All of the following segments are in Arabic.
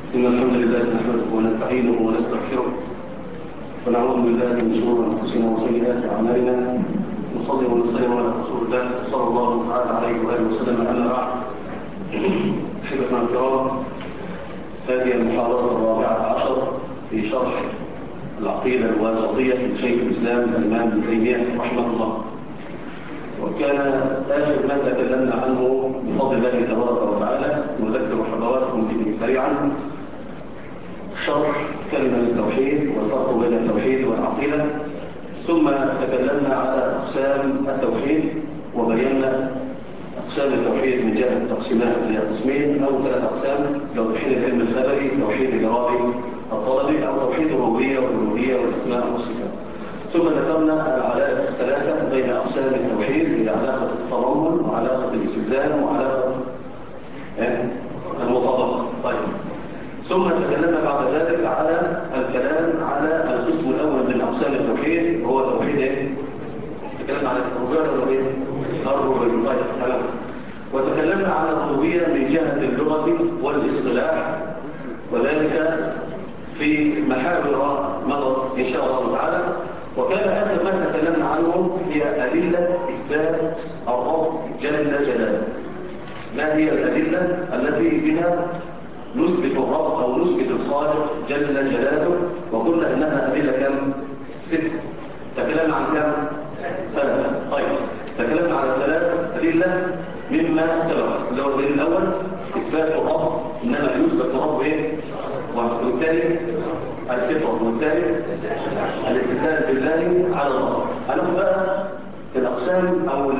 إن الحمد لله نحمده ونستعينه ونستغفره ونعوذ بالله من شرور أنفسنا وسيئات أعمالنا. نصلي ونسلم على رسول الله صلى الله تعالى عليه وآله وسلم. أما بعد، أحبتنا الكرام، هذه المحاضرة الرابعة عشر في شرح العقيدة الواسطية لشيخ الإسلام الإمام ابن تيمية رحمه الله. وكان آخر ما تكلمنا عنه بفضل الله تبارك وتعالى، نذكر حضراتكم به سريعا، شرح كلمة التوحيد والفرق بين التوحيد والعقيدة. ثم تكلمنا على أقسام التوحيد وبينا أقسام التوحيد من جهة التقسيمات إلى قسمين أو ثلاث أقسام: توحيد العلم الخبري، توحيد الإرادي الطلبي، أو توحيد الربوبية والألوهية والأسماء والصفات. ثم ذكرنا العلاقة الثلاثة بين أقسام التوحيد، هي علاقة التضمن وعلاقة الاستلزام وعلاقة المطابقة. طيب، ثم تكلمنا بعد ذلك على الكلام على القسم الأول من أقسام التوحيد، هو توحيد تكلمنا على الربوبية والألوهية. الربوبية. طيب، تمام. وتكلمنا على الربوبية من جهة اللغة والاصطلاح، وذلك في محاور مضت إن شاء الله تعالى. وكان آخر ما تكلمنا عنه هي أدلة إثبات الرب جل جلاله. ما هي الأدلة التي بها نثبت الرب أو نثبت الخالق جل جلاله؟ وقلنا إنها أدلة كم؟ 6. تكلمنا عن كم؟ 3. طيب، تكلمنا على 3 أدلة مما سبق، اللي هو الدليل الأول إثبات الرب، إنما يثبت الرب إيه؟ والثاني الفطر، والثاني الاستدلال بالله على الله. هناخد بقى الأقسام أو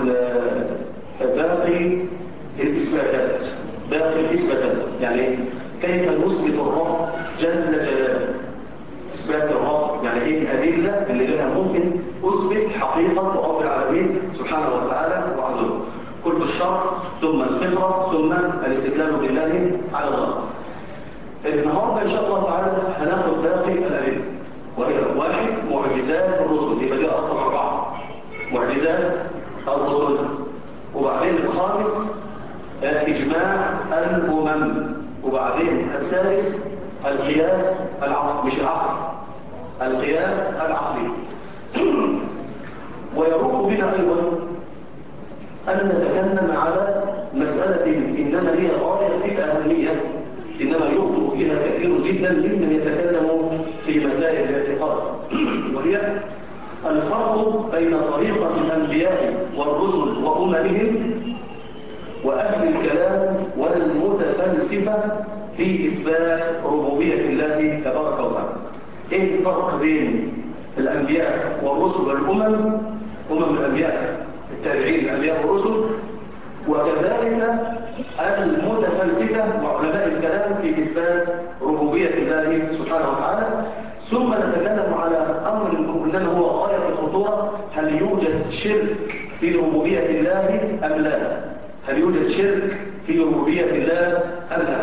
باقي الإثباتات. باقي الإثباتات يعني كيف نثبت الرب جل جلاله. إثبات الرب يعني إيه؟ الأدلة اللي لها ممكن أثبت حقيقة رب العالمين سبحانه وتعالى وعظمه. كل الشرع ثم الفطرة ثم الاستدلال بالله على الله. النهارده ان شاء الله تعالى هناخد باقي الادله، وهي 1 معجزات الرسل، يبقى دي رقم 4 معجزات الرسل. وبعدين الخامس اجماع الامم. وبعدين السادس القياس العقلي، مش العقل، القياس العقلي. ويروق بنا ايضا ان نتكلم على مساله انما هي غايه في الاهميه، إنما يخطئ فيها كثير جدا ممن يتكلم في مسائل الاعتقاد، وهي الفرق بين طريقة الأنبياء والرسل وأممهم وأهل الكلام والمتفلسفة في إثبات ربوبية الله تبارك وتعالى. إيه الفرق بين الأنبياء والرسل والأمم؟ الأنبياء التابعين الأنبياء والرسل، وكذلك المتفلسفة وعلماء الكلام في إثبات ربوبية الله سبحانه وتعالى. ثم نتكلم على أمر إنما هو غاية الخطورة: هل يوجد شرك في ربوبية الله أم لا؟ هل يوجد شرك في ربوبية الله أم لا؟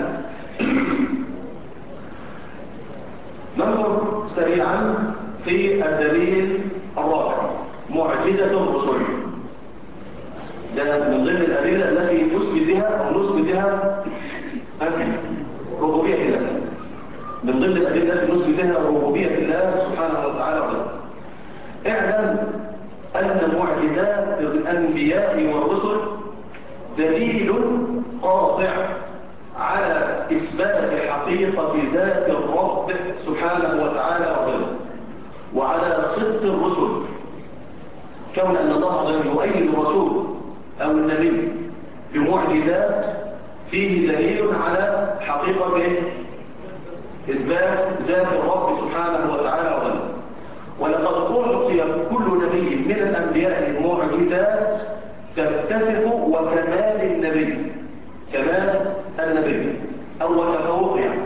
ننظر سريعا في الدليل الرابع: معجزة الرسل. ده من ضمن الأدلة التي نثبت بها أو نثبت بها ربوبية الله. من ضمن الأدلة التي نثبت بها ربوبية الله سبحانه وتعالى. اعلم أن معجزات الأنبياء والرسل دليل قاطع على إثبات حقيقة ذات الرب سبحانه وتعالى وعلى صدق الرسل، كون أن الله عز وجل يؤيد الرسول أو النبي بمعجزات فيه دليل على حقيقة إثبات ذات الرب سبحانه وتعالى وظلم. ولقد أعطي كل نبي من الأنبياء معجزات تتفق وكمال النبي، كمال النبي أو تفوق يعني.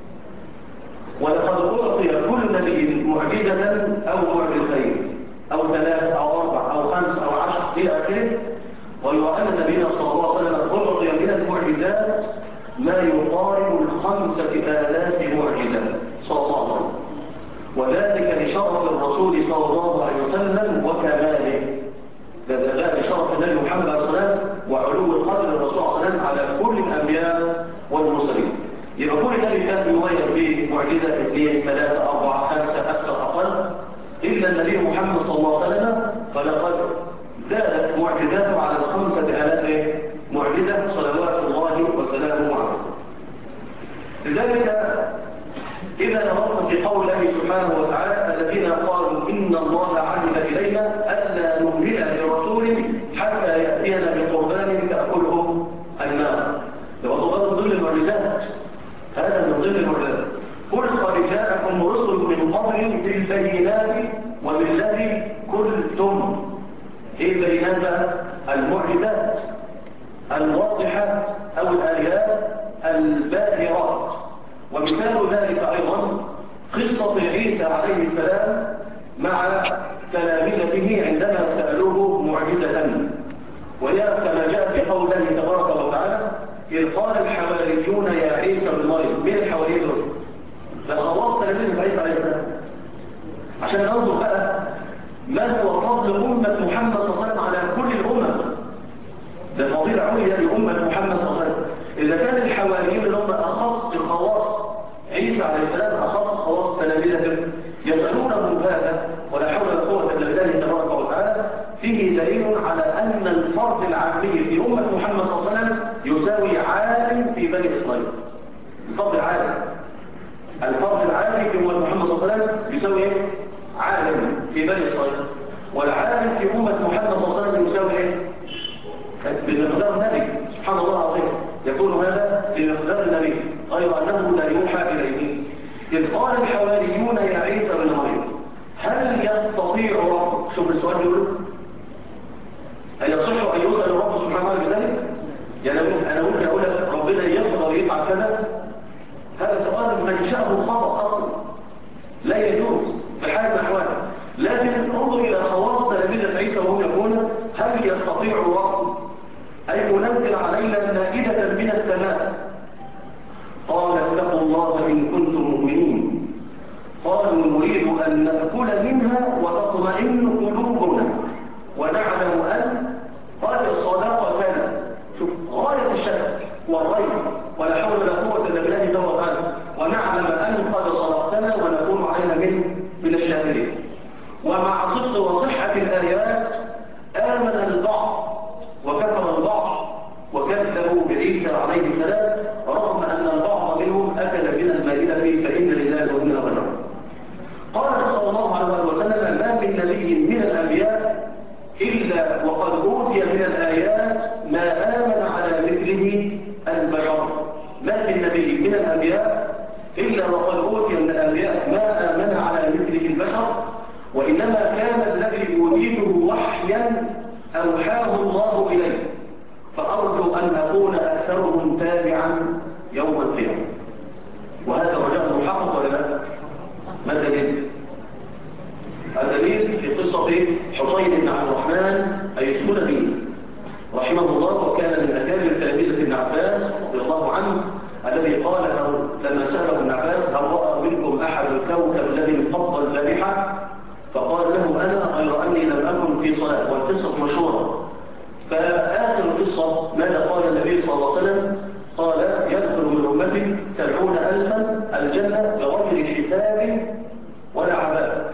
ولقد أعطي كل نبي معجزة أو معجزتين أو 3 أو 4 أو 5 أو 10 إلى آخره. ويرى أن نبينا صلى الله عليه وسلم أعطي من المعجزات ما يقارب 5,000 معجزة صلى الله عليه وسلم، وذلك لشرف الرسول صلى الله عليه وسلم وكماله. ده لشرف النبي محمد عليه الصلاة والسلام وعلو قدر الرسول صلى الله عليه وسلم على كل الأنبياء والمرسلين. يبقى كل نبي كان يميز بمعجزة 2 3 4 5 أكثر أقل، إلا النبي محمد صلى الله عليه وسلم فلقد زادت معجزاته على 5000 معجزة صلوات الله وسلامه عليه. لذلك إذا نظرت في قول الله سبحانه وتعالى الذين قالوا إن الله عهد إلينا ألا نؤمن لرسول حتى يأتينا بقربان تأكله النار. وهذا من ضمن المعجزات، هذا من ضمن المعجزات. قل قد جاءكم رسل من قبل بالبينات وبالذي قلتم. ايه البينات بقى؟ المعجزات الواضحات او الايات الباهرات. ومثال ذلك ايضا قصه عيسى عليه السلام مع تلامذته عندما سالوه معجزه، وهي كما جاء في قول الله تبارك وتعالى إذ قال الحواريون يا عيسى بن مريم. مين الحواريين دول؟ ده خواص تلاميذ عيسى عليه السلام. عشان ننظر بقى ما هو فضل أمة محمد صلى الله عليه وسلم على كل الأمم. ده فضيلة عليا لأمة محمد صلى الله عليه وسلم. إذا كان الحواريين اللي هم أخص خواص عيسى عليه السلام، أخص خواص تلاميذه، يسألونه هذا ولا حول ولا قوة إلا بالله تبارك وتعالى، فيه دليل على أن الفرد العالمي في أمة محمد صلى الله عليه وسلم يساوي عالم في بني إسرائيل. الفرد العالم، الفرد العالمي في أمة محمد صلى الله عليه وسلم يساوي عالم في بني إسرائيل، والعالم في أمة محمد صلى الله عليه وسلم يساوي بمقدار النبي. سبحان الله العظيم، يكون هذا بمقدار النبي غير أنه لا يوحى إليه. إذ قال الحواريون يا عيسى بن مريم هل يستطيع ربك، شوف السؤال بيقول هل يصح أن يسأل الرب سبحانه وتعالى بذلك؟ يعني أنا ممكن أقول لك ربنا يقدر يفعل كذا؟ هذا سؤال منشأه خطأ أصلا، لا يجوز بحال من الأحوال. لكن انظر إلى خواص تلاميذ عيسى وهم يقولون هل يستطيع الرب أن ينزل علينا مائدة من السماء؟ قال اتقوا الله إن كنتم مؤمنين. قالوا نريد أن نأكل منها وتطمئن قلوبنا ونعلم أن قد صدقتنا. شوف غاية الشك والريب ولا حول ولا قوة إلا بالله تبارك وتعالى، ونعلم أن قد صدقتنا ونكون علينا من الشاهدين. ومع صدق وصحة الآيات آمن البعض وكفر البعض وكذبوا بعيسى عليه السلام، رغم أن البعض منهم أكل من المائدة فإن لله وإنا إليه راجعون. قال صلى الله عليه وسلم ما من نبي من الأنبياء إلا وقد أوتي من الآيات ما آمن على مثله البشر. ما من نبي من الأنبياء إلا وقد أوتي من الآيات ما آمن على مثله البشر، وإنما كان الذي أوتيته وحيا أوحاه الله إليه، فأرجو أن أكون أكثرهم تابعا يوم القيامة. وهذا رجاء محقق ولا لا؟ ما الدليل؟ الدليل في قصة حسين بن عبد الرحمن أي السلمي رحمه الله، وكان من أكابر تلاميذ ابن عباس رضي الله عنه، الذي قال له لما سأله ابن عباس هل رأى منكم أحد الكوكب الذي انقض البارحة؟ فقال له أنا غير أني لم أكن في صلاة. والقصة مشهورة. فآخر القصة ماذا قال النبي صلى الله عليه وسلم؟ قال يدخل من أمتي 70,000 الجنة بغير حساب ولا عذاب.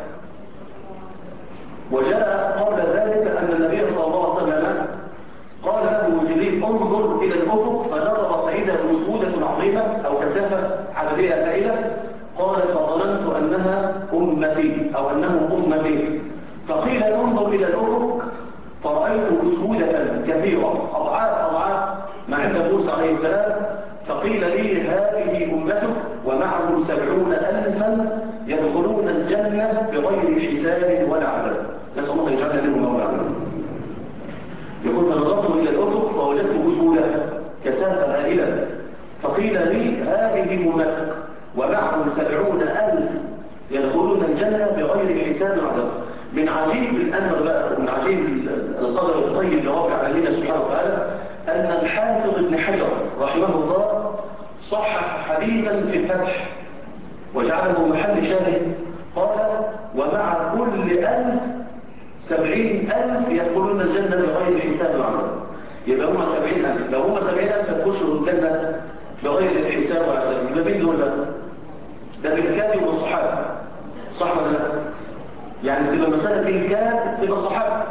وجاء قبل ذلك أن النبي صلى الله عليه وسلم قال له جبريل انظر إلى الأفق، فنظر فإذا بسودة عظيمة أو كثافة عددية هائلة. قال فظننت أنها أمتي أو أنه أمتي. فقيل انظر إلى الأفق فرأيت أسودة كثيرة أضعاف ما عند موسى عليه السلام. فقيل لي هذه أمتك ومعهم 70,000 يدخلون الجنة بغير حساب ولا عذاب. نسأل الله يجعلنا منهم مولانا. يقول فنظرت إلى الأفق فوجدت أسودة كثافة هائلة. فقيل لي هذه أمتك ومعهم 70,000 يدخلون الجنة بغير حساب ولا عذاب. من عجيب الأمر بقى، من عجيب القدر الطيب لرب العالمين سبحانه وتعالى، أن الحافظ ابن حجر رحمه الله صحح حديثا في الفتح وجعله محل شاهد. قال ومع كل 1000 70,000 يدخلون الجنة بغير حساب وعذاب. يبقى هم 70,000، لو هم 70,000 تخشوا الجنة بغير حساب ولا عذاب. يبقى مين دول بقى؟ ده بالكاد والصحابة، صح ولا لا؟ يعني تبقى مسألة بالكاد تبقى الصحابة.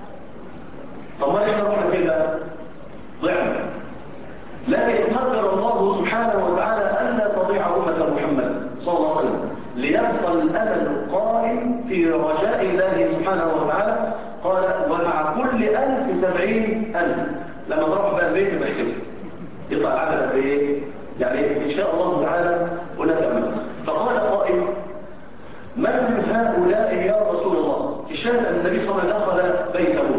طب ما احنا رحنا فين بقى؟ ضعنا. لكن قدر الله سبحانه وتعالى ألا تضيع أمة محمد صلى الله عليه وسلم، ليبقى الأمل القائم في رجاء الله سبحانه وتعالى. قال ومع كل 1070,000. لما تروح بقى البيت بحسبه يطلع العدد قد ايه؟ يعني إن شاء الله تعالى هناك أمل. فقال قائل من هؤلاء يا رسول الله؟ الشاهد أن النبي صلى الله عليه وسلم دخل بيته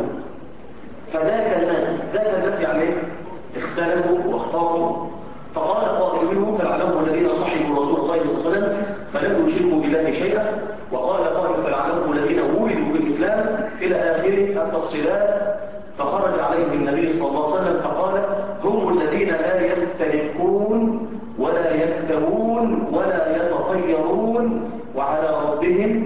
فذاك الناس يعني اختلفوا واختاروا. فقال قائل منهم فلعلهم الذين صحبوا رسول الله صلى الله عليه وسلم فلم يشركوا بالله شيئا، وقال قائل فلعلهم الذين ولدوا في الإسلام إلى آخر التفصيلات. فخرج عليهم النبي صلى الله عليه وسلم فقال هم الذين لا يسترقون ولا يكتوون ولا يتطيرون وعلى ربهم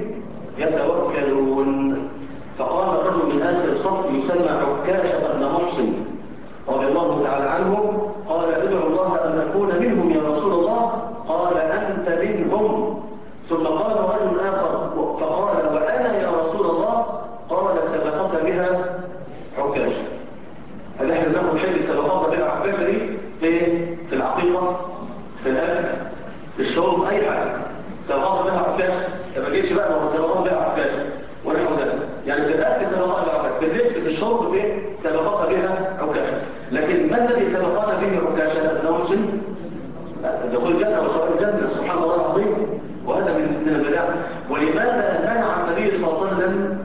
يتوكلون. فقال رجل من آخر الصف يسمى عكاشة بن محصن رضي الله تعالى عنه قال ادعو الله أن أكون منهم يا رسول الله. قال أنت منهم. ثم قال رجل آخر فقال وأنا يا رسول الله. قال سبقك بها عكاشة. هل احنا ناخد حل سبقك بها عكاشة دي في العقيقة، في الأكل، في الشرب، أي حاجة سبقك بها عكاشة. ما جيتش بقى ما هو سبقك بها عكاشة ونحو ذلك. يعني في الأكل سبقك بها عكاشة، في اللبس في الشرب في سبقك بها عكاشة. لكن ما الذي سبقنا به عكاشة ابن محصن؟ دخول الجنة وشرف الجنة سبحان الله العظيم. وهذا من البدع. ولماذا منع النبي صلى الله عليه وسلم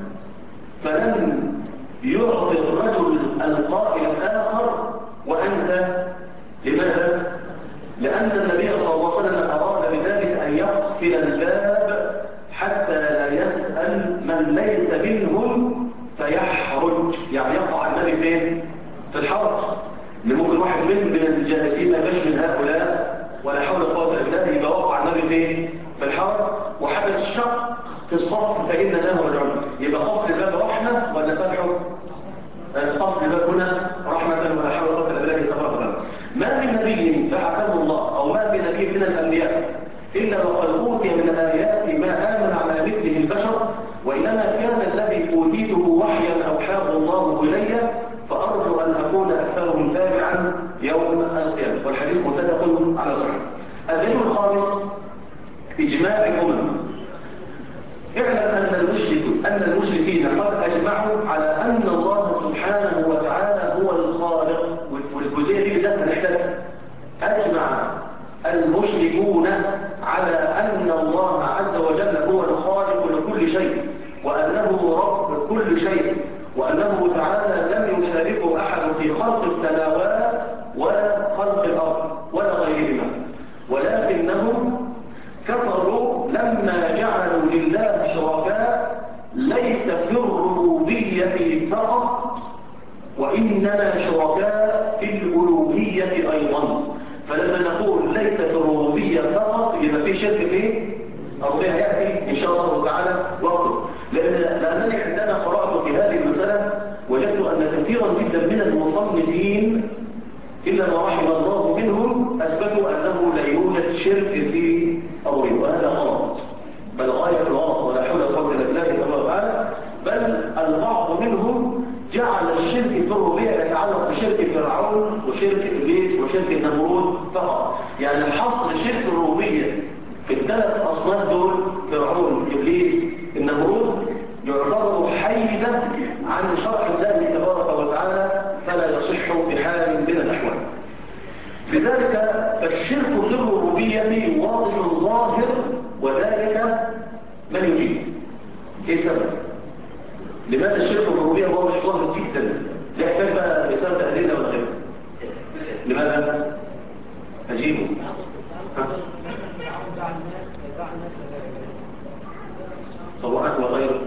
فلم يعطي الرجل القائل الآخر وأنت؟ لماذا؟ لأن النبي صلى الله عليه وسلم أراد بذلك أن يقفل الباب حتى لا يسأل من ليس منهم فيحرج. يعني يقع النبي فين؟ في الحرج. اللي ممكن واحد من الجالسين ما يبقاش من هؤلاء ولا حول ولا قوة إلا بالله، يبقى وقع النبي فين؟ في الحرج وحدث شق في الصف فإن له رجعون. يبقى قفل الباب رحمة ولا فتحه؟ قفل الباب هنا رحمة ولا حول ولا قوة إلا بالله تبارك وتعالى. ما من نبي بعثه الله أو ما من نبي من الأنبياء إلا وقد أوتي من الآيات ما آمن على مثله البشر، وإنما كان الذي أوتيته وحيا أوحاه الله إلي، فأرجو أن أكون أكثرهم تابعا يوم القيامة. والحديث متفق على صحيح. الدليل الخامس إجماع الأمم. اعلم أن المشركين قد أجمعوا على أن الله سبحانه وتعالى هو الخالق. والجزئية دي بالذات هنحتاجها. أجمع المشركون على أن الله عز وجل هو الخالق لكل شيء، وأنه رب كل شيء، وأنه تعالى لم يشاركه أحد في خلق السماوات ولا خلق الأرض ولا غيرهما، ولكنهم كفروا لما جعلوا لله شركاء ليس في الربوبية فقط، وإنما شركاء في الألوهية أيضا. فلما نقول ليس في الربوبية فقط يبقى في شرك في الربوبية، يأتي إن شاء الله تعالى وقته. لأنني عندما قرأت في هذه المسألة وجدت أن كثيرا جدا من المصنفين إلا ما رحم الله منهم أثبتوا أنه لا يوجد شرك في الربوبية، وهذا غلط، بل غاية الغلط ولا حول ولا قوة إلا بالله تبارك وتعالى. بل البعض منهم جعل الشرك في الربوبية يتعلق بشرك فرعون وشرك إبليس وشرك النمرود فقط. يعني حصر شرك الربوبية في الثلاث أصناف دول، فرعون إبليس النمرود، يعتبر حيدة عن شرع الله تبارك وتعالى، فلا يصح بحال من الأحوال. لذلك الشرك في الربوبية واضح ظاهر، وذلك من يجيب. ايه السبب؟ لماذا الشرك في الربوبية واضح ظاهر جدا لا يحتاج بقى رسالة أدلة ولا غيره؟ لماذا؟ أجيبه. طبعا وغيره.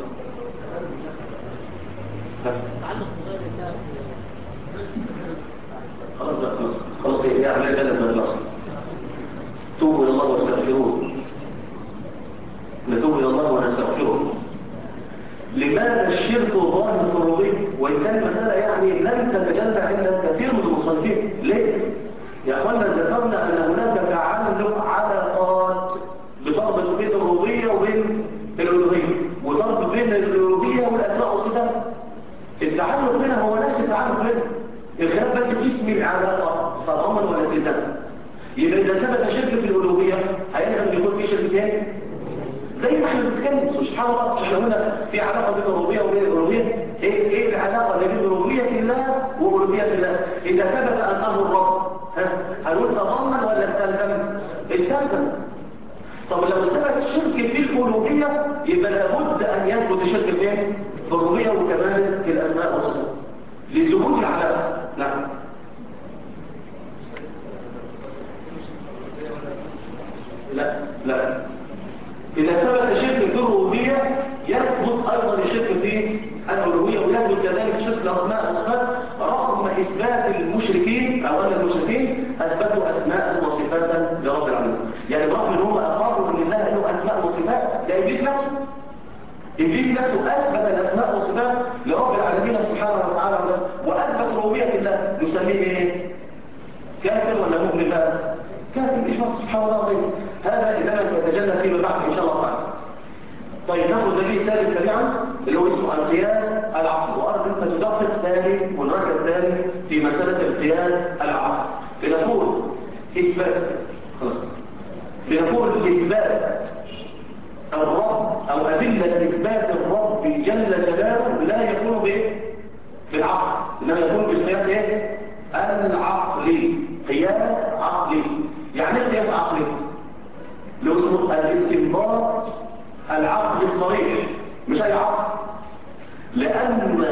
خلاص بقى خلاص هي أعمال كذا من النصر. توبوا إلى الله واستغفروه. نتوب إلى الله ونستغفره. لماذا الشرك ظاهر في الربوبية وإن كان المسألة يعني لم تتجلى عند كثير من المصنفين؟ ليه؟ يا أخوانا ذكرنا أن هناك تعلق علاقات بتربط بين الربوبية وبين الألوهية، وتربط بين الألوهية والأسماء والصفات. التعلق هنا هو نفس التعلق هنا، الخلاف بس في اسم العلاقة تضمن ولا استلزام. يبقى إذا ثبت شرك في الألوهية هيلزم يكون في شرك تاني، زي ما احنا بنتكلم. سبحان الله، احنا هنا في علاقة بين الربوبية وبين الألوهية. ايه العلاقة اللي بين ربوبية الله وألوهية الله؟ إذا ثبت أنه الرب هنقول تضمن ولا استلزم؟ استلزم. طب لو ثبت شرك في الألوهية يبقى لابد أن يثبت شرك في الربوبية وكمان في الأسماء والصفات لثبوت العلاقة. نعم. لا إذا ثبت شرك في الربوبية يثبت أيضا الشرك في الألوهية، ويثبت كذلك شرك الأسماء والصفات، رغم إثبات المشركين أو أن المشركين أثبتوا أسماء وصفات لرب العالمين. يعني برغم أنهم أقروا أن الله له أسماء وصفات، ده إبليس نفسه أثبت الأسماء والصفات لرب العالمين سبحانه وتعالى، وأثبت ربوبية الله. نسميه إيه؟ كافر ولا مؤمن بقى؟ كافر إجماع. سبحان الله العظيم. هذا إنما سيتجلى فيما بعد إن شاء الله تعالى. طيب ناخذ دليل ثالث سريعا اللي هو اسمه القياس العقلي، وأرجو أن تدقق ثاني ونركز ثاني في مسألة القياس العقلي. لنقول إثبات الرب أو أدلة إثبات الرب جل جلاله لا يكون بالعقل، إنما يكون بالقياس إيه؟ العقلي. قياس عقلي. يعني ايه قياس عقلي؟ لو اسمه الاستنباط العقلي الصريح، مش أي عقل. لأن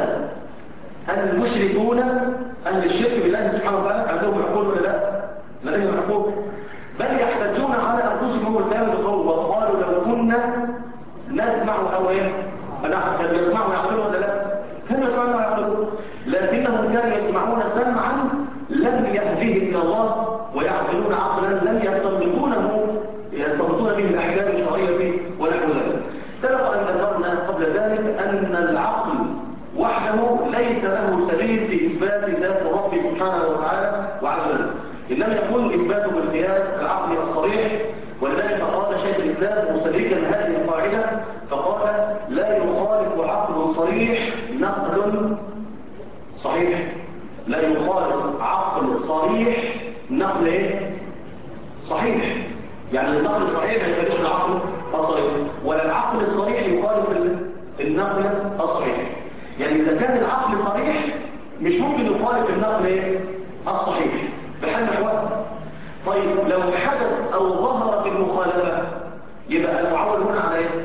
المشركون أهل الشرك بالله سبحانه وتعالى عندهم عقول ولا لا؟ لديهم عقول، بل يحتجون على أنفسهم الكلام بقول وقالوا لو كنا نسمع أو إيه؟ كانوا يسمعوا يعقلون ولا لا؟ كانوا يسمعون ويعقلون، لكنهم كانوا يسمعون سمعا لم يهده إلى الله، ويعقلون عقلا لم يستنبطون به الأحكام الشرعية ونحو ذلك. سبق أن ذكرنا قبل ذلك أن العقل وحده ليس له سبيل في إثبات ذات الرب سبحانه وتعالى وعز وجل، إنما يكون إثباته بالقياس العقلي الصريح. ولذلك قال شيخ الإسلام مستدركا هذه القاعدة فقال لا يخالف عقل صريح نقل صحيح. لا يخالف عقل صريح نقل إيه؟ صحيح. يعني النقل الصحيح ما يخالفش العقل الصريح، ولا العقل الصريح يخالف النقل الصحيح. يعني إذا كان العقل صريح مش ممكن يخالف النقل إيه؟ الصحيح بحال الأحوال. طيب لو حدث أو ظهرت المخالفة يبقى المعول هنا على إيه؟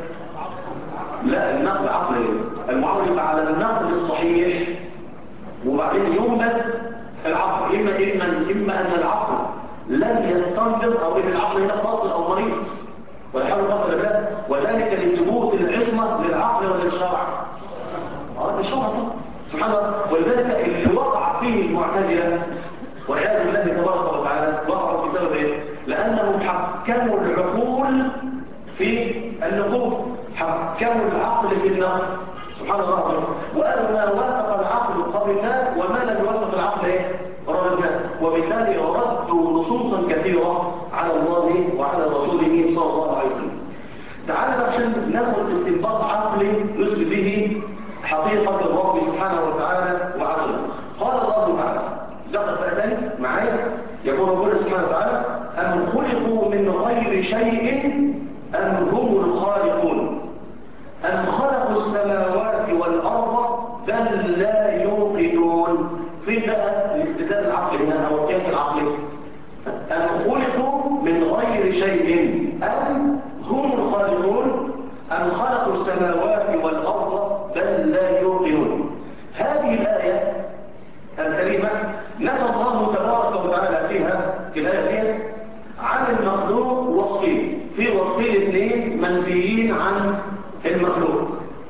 لا، النقل عقلي. المعول يبقى على النقل الصحيح، وبعدين ينبذ العقل. إما أن العقل لن يستنبط، أو إن العقل هنا فاصل أو مريض ولا حول ولا قوة إلا بالله، وذلك لثبوت العصمة للعقل وللشرع. الشرع سبحان الله. ولذلك اللي وقع فيه المعتزلة والعياذ بالله تبارك وتعالى وقعوا بسبب ايه؟ لأنهم حكموا العقول في النقول، حكموا العقل في النقل. سبحان الله. وقالوا ما وافق العقل قبلناه وما لم يوافق العقل ايه؟ رددناه. وبالتالي ردوا نصوصا كثيرة على الله وعلى رسوله صلى الله عليه وسلم. تعالوا عشان ناخذ استنباط عقلي نثبت به حقيقة الرب سبحانه وتعالى وعز وجل. قال الله تعالى، دقق بقى تاني معايا، يقول ربنا سبحانه وتعالى أم خلقوا من غير شيء أم هم الخالقون أم خلقوا السماوات والأرض بل لا يوقنون. فين بقى الاستدلال العقلي هنا أو القياس العقلي؟ أم خلقوا من غير شيء أم هم الخالقون أم خلقوا السماوات والأرض بل لا يوقنون. هذه الآية الكريمة نفى الله تبارك وتعالى فيها في الآية دي عن المخلوق وصفين، في وصفين اثنين منفيين عن المخلوق.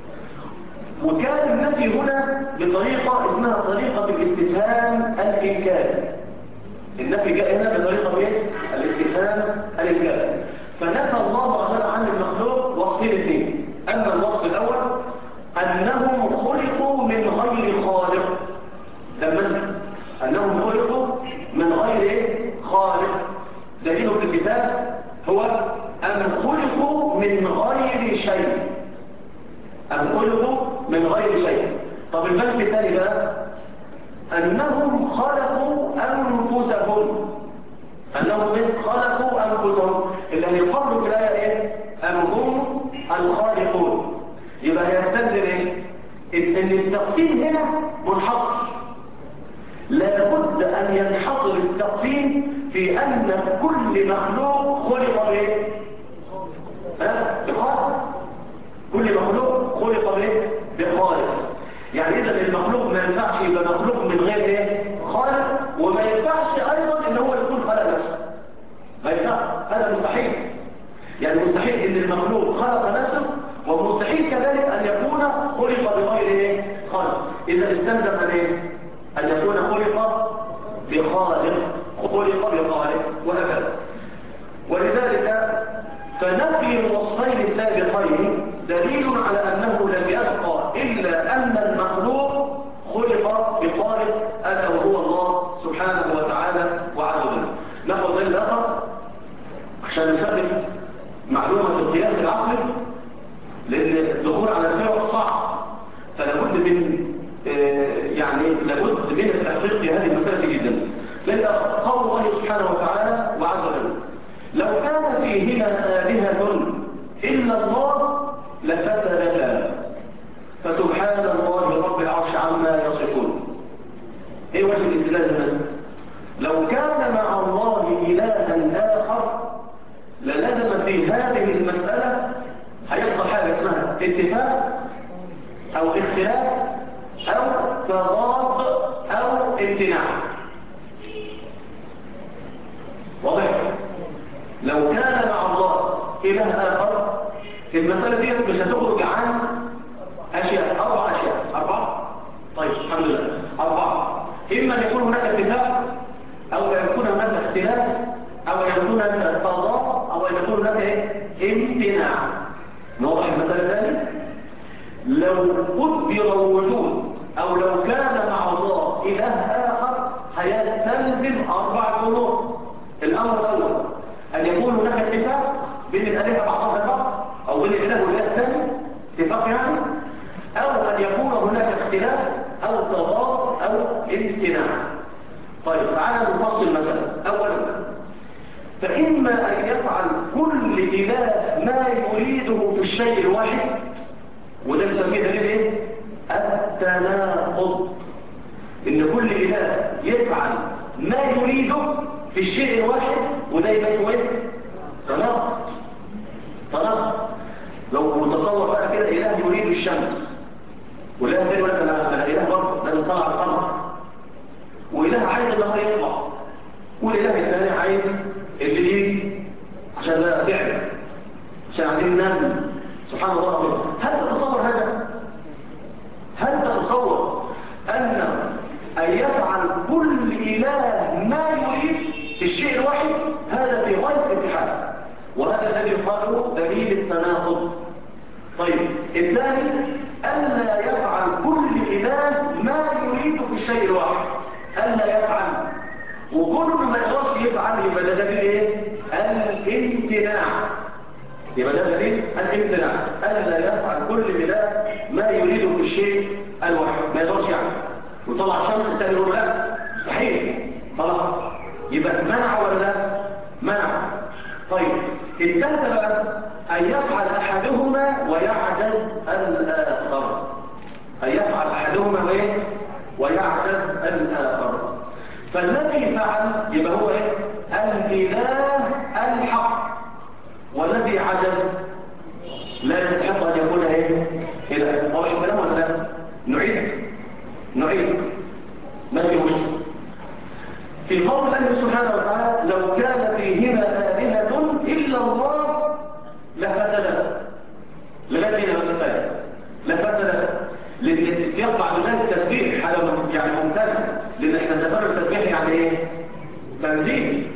وكان النفي هنا بطريقة اسمها طريقة الاستفهام الإنكاري. النفي جاء هنا بطريقة ايه؟ الاستفهام الإنكاري. فنفى الله تعالى عن المخلوق وصفين اثنين. أما الوصف الأول أنهم خلقوا من غير خالق، ده المنفي، أنهم خلقوا من غير إيه؟ خالق دليله في الكتاب هو أم خلقوا من غير شيء. أم خلقوا من غير شيء. طب البنك الثاني بقى أنهم خلقوا أنفسهم. أنهم خلقوا أنفسهم اللي هيقروا في الآية إيه؟ أم هم الخالقون. يبقى يستلزم إيه؟ إن التقسيم هنا منحصر. لابد أن ينحصر التقسيم في أن كل مخلوق خلق بإيه؟ بخالق. كل مخلوق خلق بإيه؟ بخالق. يعني إذا المخلوق ما ينفعش يبقى مخلوق من غير إيه؟ خالق، وما ينفعش أيضا إن هو يكون خلق نفسه. ما ينفعش، هذا مستحيل. يعني مستحيل إن المخلوق خلق نفسه، ومستحيل كذلك أن يكون خلق بغير إيه؟ خالق. إذا استلزم أن إيه؟ أن يكون خلق بخالق، خلق بخالق وهكذا. ولذلك فنفي الوصفين السابقين دليل على أنه لم يبقى إلا أن المخلوق خلق بخالق ألا وهو الله سبحانه وتعالى وعز وجل. ناخذ ذلك الأثر عشان نثبت معلومة القياس العقلي، لأن الدخول على الفرق صعب، فلابد من لابد من التحقيق في هذه المسألة جدا. لأن قول الله سبحانه وتعالى وعز وجل لو كان فيهما آلهة إلا الله لفسدتا فسبحان الله رب العرش عما يصفون. ايه وجه الاستدلال هنا؟ لو كان مع الله إلها آخر للزم في هذه المسألة هيحصل حاجة اسمها اتفاق أو اختلاف أو تضاد أو امتناع. واضح؟ لو كان مع الله إله آخر المسألة دي مش هتخرج عن أشياء، 4 أشياء. 4؟ طيب الحمد لله 4. إما أن يكون هناك اتفاق أو أن يكون هناك اختلاف أو أن يكون هناك تضاد أو أن يكون هناك امتناع. نوضح المسألة ثانية. لو قدر وجود أو لو كان مع الله إله آخر هيستلزم 4 أمور. الأمر الأول أن يكون هناك اتفاق بين الآلهة بعضها البعض أو بين الإله والإله الثاني، اتفاق يعني، أو أن يكون هناك اختلاف أو تضاد أو امتناع. طيب تعالى نفصل المسألة. أولا فإما أن يفعل كل إله ما يريده في الشيء الواحد، وده نسميه دليل إيه؟ التناقض. إن كل إله يفعل ما يريده في الشيء الواحد، وده يبقى اسمه إيه؟ تناقض. لو تصور بقى كده إله يريد الشمس، وإله تاني يقول لك أنا إله برضه لازم طلع القمر، وإله عايز النهار يطلع، والإله الثاني عايز اللي يجي عشان لا تعب، عشان عايزين ننام. سبحان الله العظيم. هل تتصور هذا؟ هل تتصور أن يفعل كل إله ما يريد في الشيء الواحد؟ هذا في غاية الاستحالة، وهذا الذي يقال دليل التناقض. طيب الثاني ألا يفعل كل إله ما يريد في الشيء الواحد. ألا يفعل، وكل ما يقص يفعل يبقى ده دليل ايه؟ الامتناع. يبقى ده دليل الامتناع. ألا يفعل كل إله ما يريد في الشيء الواحد، ما يقدرش يعني وطلع شمس الثاني يقول لا مستحيل، خلاص يبقى منع ولا لا؟ منع. طيب الثالثة بقى أن يفعل أحدهما ويعجز الآخر. أن يفعل أحدهما ويعجز الآخر. فالذي فعل يبقى هو إيه؟ الإله الحق، والذي عجز لا يستحق أن يكون إيه؟ إله. واضح الكلام ولا لا؟ نعيد ما في مشكلة. في قول الله سبحانه وتعالى لو كان فيهما آلهة إلا الله لفسدتا. لغاية هنا بس الثاني لفسدتا، لأن السياق بعد ذلك تسبيح، هذا يعني ممتنع، لأن احنا سفر التسبيح يعني ايه؟ تنزيل،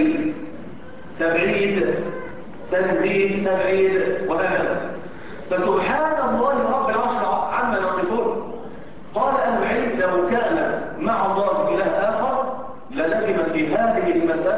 تبعيد، تنزيل، تبعيد وهكذا. فسبحان الله رب العرش عما يصفون. قال أهل العلم لو كان مع الله إله آخر للزم في هذه المسألة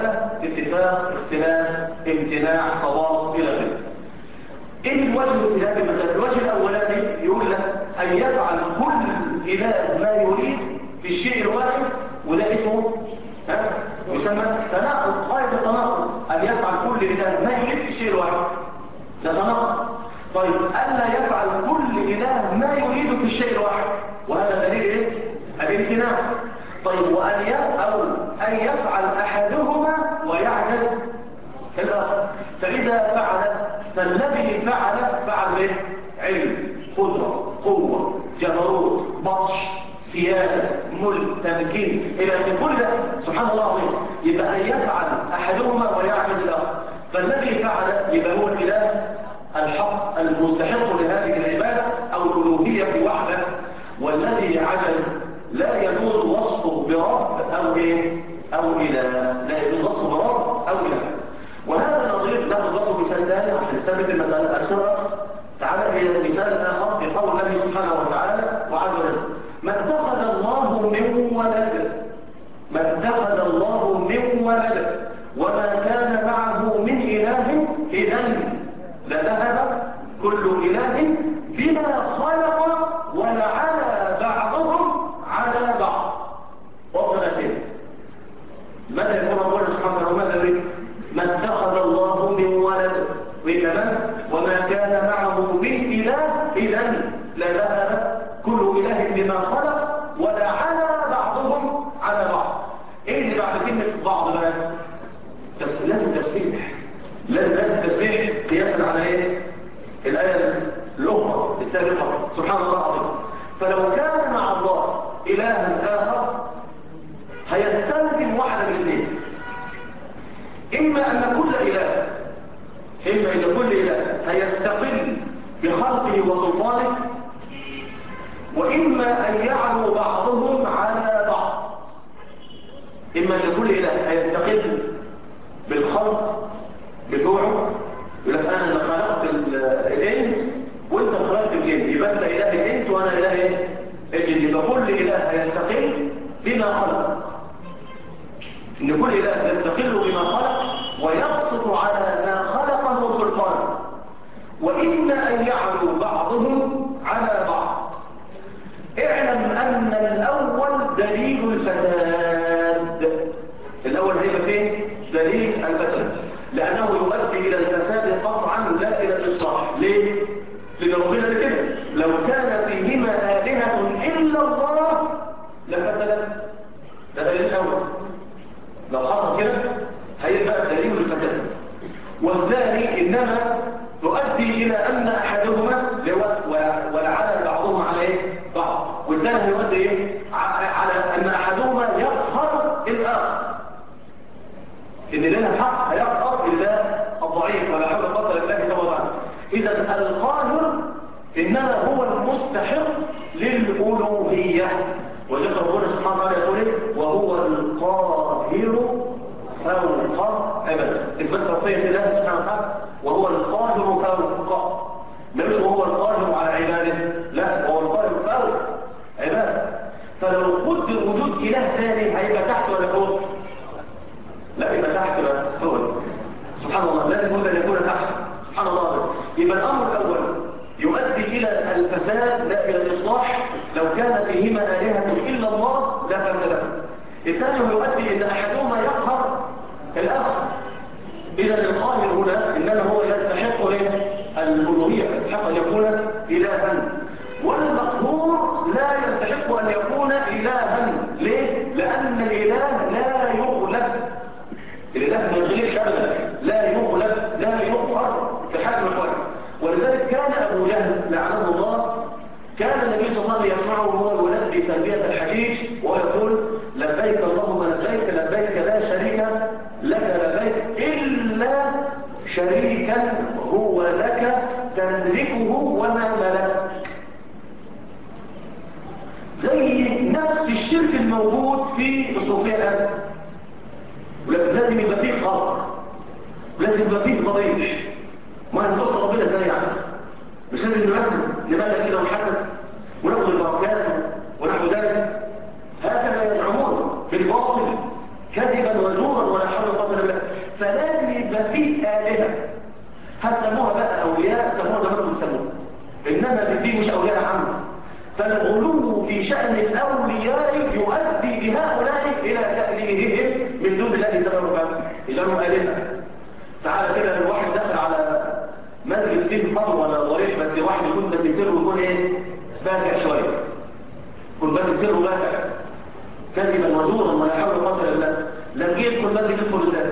اتفاق، اختلاف، امتناع، تضاد الى اخره. ايه الوجه في هذه المسألة؟ الوجه الاولاني يقول لك ان يفعل كل اله ما يريد في الشيء الواحد، وده اسمه يسمى تناقض، قاعدة التناقض، ان يفعل كل اله ما يريد في الشيء الواحد، ده تناقض. طيب الا يفعل كل اله ما يريد في الشيء الواحد، وهذا دليل ايه؟ الامتناع. طيب او ان يفعل احدهما ويعجز الآخر. فإذا فعل، فالذي فعل ايه؟ علم، قدرة، قوة، جبروت، بطش، سيادة، ملك، تمكين إلى كل ده سبحان الله العظيم. يبقى أن يفعل أحدهما ويعجز الآخر. فالذي فعل يبقى هو الإله الحق المستحق لهذه العبادة أو الألوهية وحده، والذي عجز لا يجوز وصفه برب أو إيه؟ أو إله، لا يجوز وصفه برب أو إله. وهذا نظير له ضرب مثال ثاني عشان نثبت المسألة الأكثر. تعالى إلى مثال آخر في قول الله سبحانه وتعالى وعز وجل: ما اتخذ الله من ولد، ما اتخذ الله من ولد وما كان معه من إله، إذن لذهب كل إله بما خلق ولعلى بعضهم على بعض. وقفتين ماذا يقول ربنا سبحانه وتعالى؟ ماذا يريد؟ ما اتخذ الله من ولد، وكمان وما كان معه من إله، إذن لذهب كل إله بما خلق ولعلى بعضهم على بعض. ايه اللي بعد كلمة بعض بقى؟ لازم تسبيح، لازم تسبيح قياسا على ايه؟ الآية الأخرى السابقة سبحان الله العظيم. فلو كان مع الله إلها آخر هيستلزم واحدة من الاثنين: إما أن كل إله هيستقل بخلقه وسلطانه، وإما أن يعلو بعضهم على بعض. إما أن كل إله هيستقل بالخلق بتوعه، يقول لك أنا اللي خلقت الإنس وأنت خلقت الجن، يبقى أنت إله الإنس وأنا إله الجن. يبقى كل إله هيستقل بما خلق، إن كل إله يستقل بما خلق ويبسط على ما خلقه سلطانه، وإما أن يعلو بعضهم على بعض. اعلم أن الأول دليل الفساد. الأول هيبقى فين؟ دليل الفساد، لأنه يؤدي إلى الفساد قطعا لا إلى الإصلاح. ليه؟ لأن ربنا كده لو كان فيهما آلهة إلا الله لفسدت. ده دليل الأول، لو حصل كده هيبقى دليل الفساد. والثاني إنما تؤدي إلى أن أحدهما ولعل بعضهم على إيه؟ بعض. والثاني يؤدي إيه؟ على أن أحدهما يقهر الآخر، إن لنا الحق هيقهر إلا الضعيف ولا حول ولا قوة إلا بالله طبعا. إذا القاهر إنما هو المستحق للألوهية، وذكر ربنا سبحانه وتعالى يقول إيه؟ وهو القاهر فوق عباده. إثبات توقيع الله سبحانه وتعالى، وهو القاهر فوق، مش وهو القاهر على عباده، لا، وهو القاهر فوق عباده. فلو قدر وجود إله ثاني هيبقى تحت ولا فوق؟ لا، يبقى تحت ولا فوق. سبحان الله، لازم أن يكون تحت. سبحان الله. يبقى الأمر الأول يؤدي إلى الفساد لا إلى الإصلاح. لو كان فيهما آلهة إلا الله لفسدت. الثاني يؤدي إلى أحدهما يقهر الآخر. إذا القاهر هنا إنما هو يستحق الألوهية، يستحق أن يكون إلها، والمقهور لا يستحق أن يكون إلها. ليه؟ لأن الإله لا يغلب، الإله ما يغلبش أبدا، لا يغلب، لا يقهر في حال الوقت. ولذلك كان أبو جهل لعنه الله، كان النبي صلى الله عليه وسلم يسمعه وهو يلبي تلبية الحجيج ويقول: لبيك اللهم لبيك، لبيك لا شريك لك لبيك إلا شريكا هو لك تملكه وما ملك. زي نفس الشرك الموجود في الصوفية، لازم يبقى فيه قهر، ولازم يبقى فيه ضريح. ما هنبص ربنا ازاي يعني؟ مش لازم نمارس كده ونحسس وناخد البركات ونحو ذلك. هكذا يزعمون بالباطل كذبا وزورا ولا حول ولا قوه الا بالله. يبقى فيه آلهة، هتسموها بقى أولياء، سموها زي ما انتم بتسموها، إنما الدين مش أولياء عامة. فالغلو في شأن الأولياء يؤدي بهؤلاء إلى تأليههم من دون الله تبارك وتعالى، يجعلهم آلهة. تعالى كده الواحد دخل على مسجد فيه قبر ولا ضريح، بس واحد يكون بس سره يكون ايه؟ باتع شوية، يكون بس سره باتع كذبا وزورا ولا حول ولا قوة إلا بالله. لما يدخل المسجد يدخل ازاي؟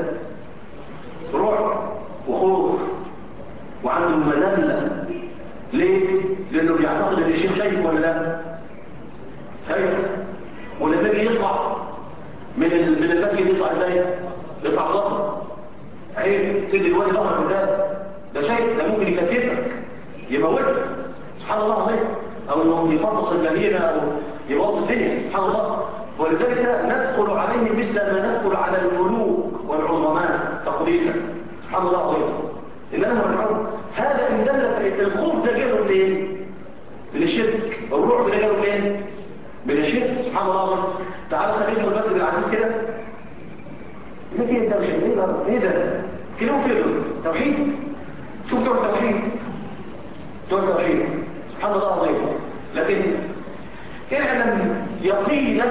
روح وخوف وعنده مذلة. ليه؟ لأنه بيعتقد ان الشيخ شايف ولا لا؟ شايف. ولما يجي يطلع من المسجد يطلع ازاي؟ يطلع ظهر عيب، تدي الوالي ظهرك ازاي؟ ده شيء ده ممكن يكتفك يموتك، سبحان الله العظيم، او انه يفطس البهيمه او يبوظ الدنيا، سبحان الله. ولذلك ندخل عليه مثل ما ندخل على الملوك والعظماء تقديسا، سبحان الله العظيم. انما مرحبا هذا ان دل الخوف ده جاله منين؟ من الشرك. الرعب ده جاله منين؟ من الشرك، سبحان الله العظيم. تعالى خلينا في المسجد العزيز كده، ما فيه توحيد. ايه ده؟ كلهم كده توحيد. شوف دور توحيد، دور توحيد، سبحان الله العظيم. لكن اعلم يقينا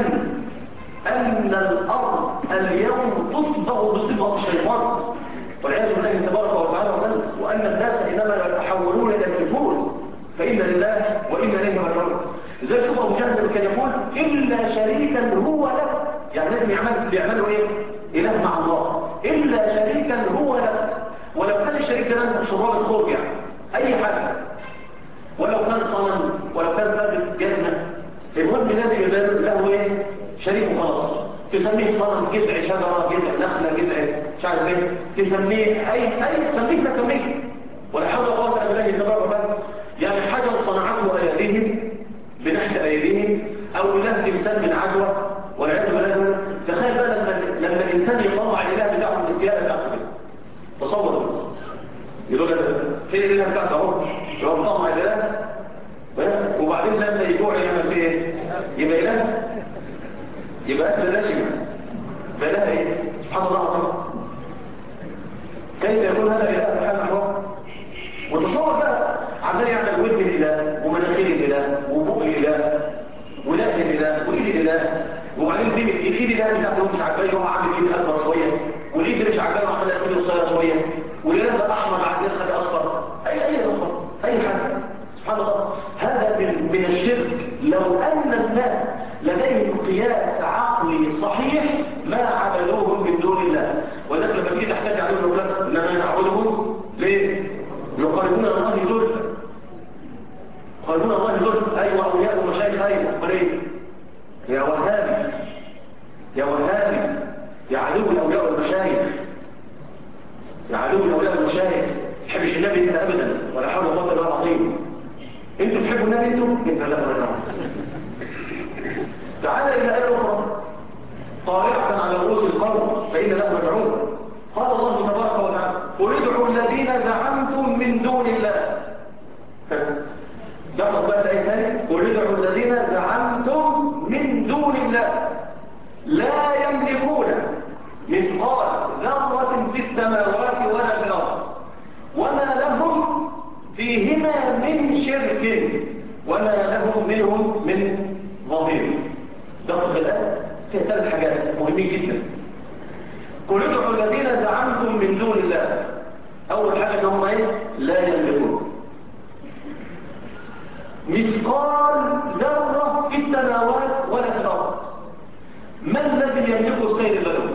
ان الارض اليوم تصبغ بصبغه الشيطان والعياذ بالله تبارك وتعالى، وان الناس انما يتحولون الى السفول، فان لله وانا اليه راجعون. زي شوف ابو جهل كان يقول الا شريكا هو له، يعني لازم بيعملوا ايه؟ اله مع الله، الا شريكا هو له. ولو كان الشريك ده مثلا شراب الخوف، يعني اي حاجه، ولو كان صنم، ولو كان ثابت جزمه، المهم لازم يبقى له ايه؟ شريك وخلاص. تسميه صنم، جذع شجره، جذع نخله، جذع مش عارف ايه، تسميه اي تسميه ما تسميه، ولا حول ولا قوه الا بالله تبارك وتعالى. يعني حاجه صنعته ايديهم بنحت ايديهم، او اله تمثال من عجوه والعياذ بالله. تخيل بقى لما الانسان يطلع الاله بتاعه من السياده بتاعته كده، تصور يقول لك فين الاله بتاعته اهو، يبقى مطلع الاله، وبعدين لما يجوع يعمل فيه ايه؟ يبقى اله، يبقى اكل دسمه، يبقى اله ايه؟ سبحان الله العظيم. كيف يكون هذا اله بحال الاحوال؟ وتصور بقى عمال يعمل ودن الاله، ومناخير الاله، وبق الاله، ولحم الاله، وايد الاله، وبعدين دي الايد الاله بتاعته مش عاجباه يروح عامل ايد اكبر شويه، والايد مش عاجباه يروح عامل ايد قصيره شويه، والاله ده احمر عايزين خليه اصفر، اي اصفر، اي حاجه، سبحان الله. هذا من الشرك. لو ان الناس لديهم قياس عقلي صحيح ما عبدوهم من دون الله. ولكن لما تيجي تحتاج عليهم يقول لك انما نعبدهم ليه؟ يقربون الله زلفى، يقربون الله زلفى. ايوه اولياء ومشايخ، ايوه، امال ايه؟ يا وهابي، يا وهابي، يا عدو الاولياء والمشايخ، يا عدو الاولياء والمشايخ. ما تحبش النبي انت ابدا، ولا حول ولا قوه الا بالله العظيم. انتوا تحبوا النبي انت لا لا. تعالى الى ايه اخرى طالعه على رؤوس القوم فان له مدعون. قال الله تبارك وتعالى قل ادعوا الذين زعمتم من دون الله. دخل بقى الايه ثاني، قل ادعوا الذين زعمتم من دون الله لا يملكون مثقال ذره في السماوات ولا في الارض وما لهم فيهما من شرك وما لهم منهم من ظهير. دقق الآن فيها 3 حاجات مهمين جدا. قل ادعوا الذين زعمتم من دون الله. أول حاجة أنهم ايه؟ لا يملكون مثقال ذرة في السماوات ولا في الأرض. ما الذي يملكه السيد البدوي؟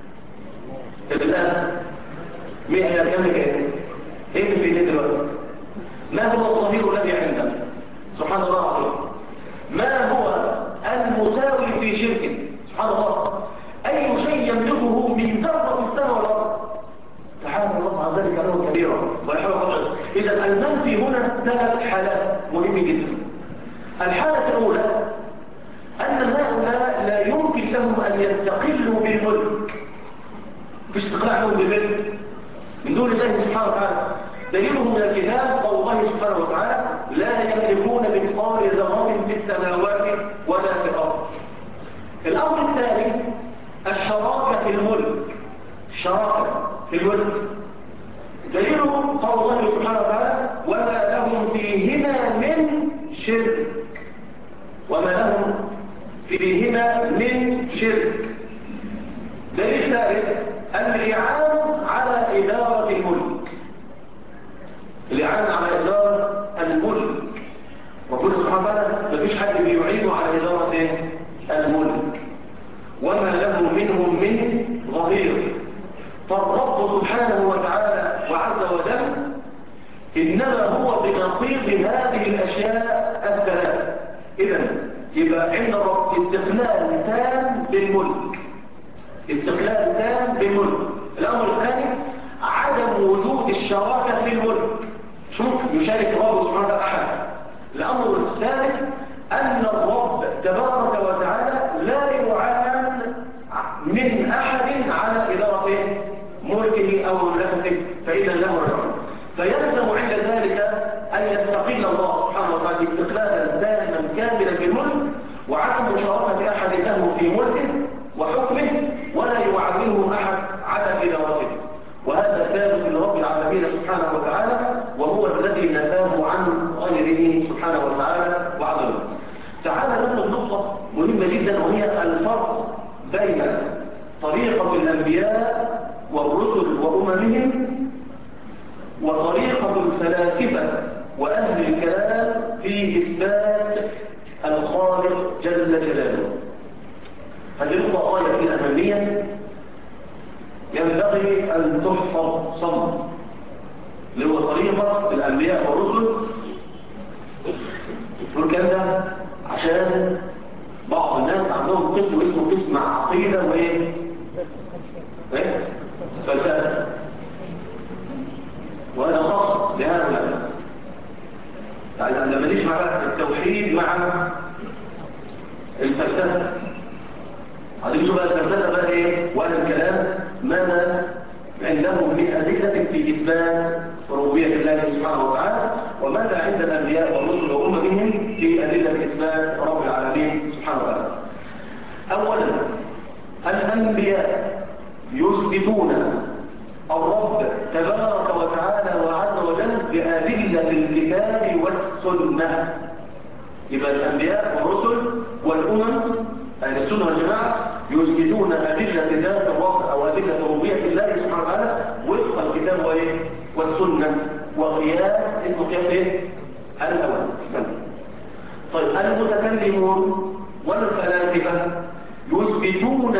الآن مين يملك ايه؟ ايه اللي في ايديه دلوقتي؟ ما هو الظهير الذي عندنا؟ سبحان الله العظيم. ما هو المساوي في شركه؟ سبحان الله. أي شيء يملكه من ذرة في السماء والأرض؟ تعالى الله عن ذلك له كبيرا ولا حول ولا قوة. إذا المنفي هنا 3 حالات مهمة جدا. الحالة الأولى أن هؤلاء لا يمكن لهم أن يستقلوا بالملك، مفيش استقلاع لهم بالملك من دون الله سبحانه وتعالى. دليله من الكتاب قول الله سبحانه وتعالى لا يملكون مثقال ذرة في السماوات ولا في الأرض. الأمر الثاني الشراكة في الملك، الشراكة في الملك. دليله قول الله سبحانه وتعالى وما لهم فيهما من شرك. وما لهم فيهما من شرك. دليل ثالث الإعانة على إدارة الملك. الإعانة على إدارة الملك، وكل سبحانه وتعالى مفيش حد بيعينه على إدارة الملك. وما له منهم من ظهير. فالرب سبحانه وتعالى وعز وجل إنما هو بنقيض هذه الأشياء الثلاث. إذن يبقى عند الرب استقلال تام بالملك. استقلال تام بالملك. الأمر الثاني عدم وجود الشراكة في الملك. شوف يشارك الرب سبحانه وتعالى أحد. الأمر الثالث أن الرب تبارك وتعالى لا يعان من أحد على إدارة ملكه أو مملكته، فإذا له رجل. فيلزم عند ذلك أن يستقل الله سبحانه وتعالى استقلالا تاما كاملا بالملك، وعدم مشاركة أحد له في ملكه وحكمه، ولا يعامله أحد على إدارته. وهذا ثابت لرب العالمين سبحانه وتعالى، وهو الذي نفاه عن غيره سبحانه وتعالى وعظمه. تعالى ناخذ نقطة مهمة جدا، وهي الفرق بين طريقة الأنبياء والرسل وأممهم وطريقة الفلاسفة وأهل الكلام في إثبات الخالق جل جلاله. هذه نقطة غاية في الأهمية ينبغي أن تحفظ صم، اللي هو طريقة الأنبياء والرسل. والكلام ده عشان بعض الناس عندهم قسم اسمه قسم عقيدة وإيه؟ فلسفة، وهذا خاص لهؤلاء. يعني لما نجمع بقى التوحيد مع الفلسفة، عايزين نشوف بقى الفلسفة بقى ايه واهل الكلام ماذا عندهم من أدلة في إثبات ربوبية الله سبحانه وتعالى، وماذا عند الأنبياء والرسل وأممهم في أدلة إثبات رب العالمين سبحانه وتعالى. أولا الأنبياء يثبتون الرب تبارك وتعالى وعز وجل بأدلة الكتاب والسنة. يبقى الأنبياء والرسل والأمم أهل السنة والجماعة يثبتون أدلة ذات الرب أو أدلة ربوبية الله سبحانه وتعالى وفق الكتاب والسنة، وقياس اسمه قياس ايه؟ الأول. طيب المتكلمون والفلاسفة يثبتون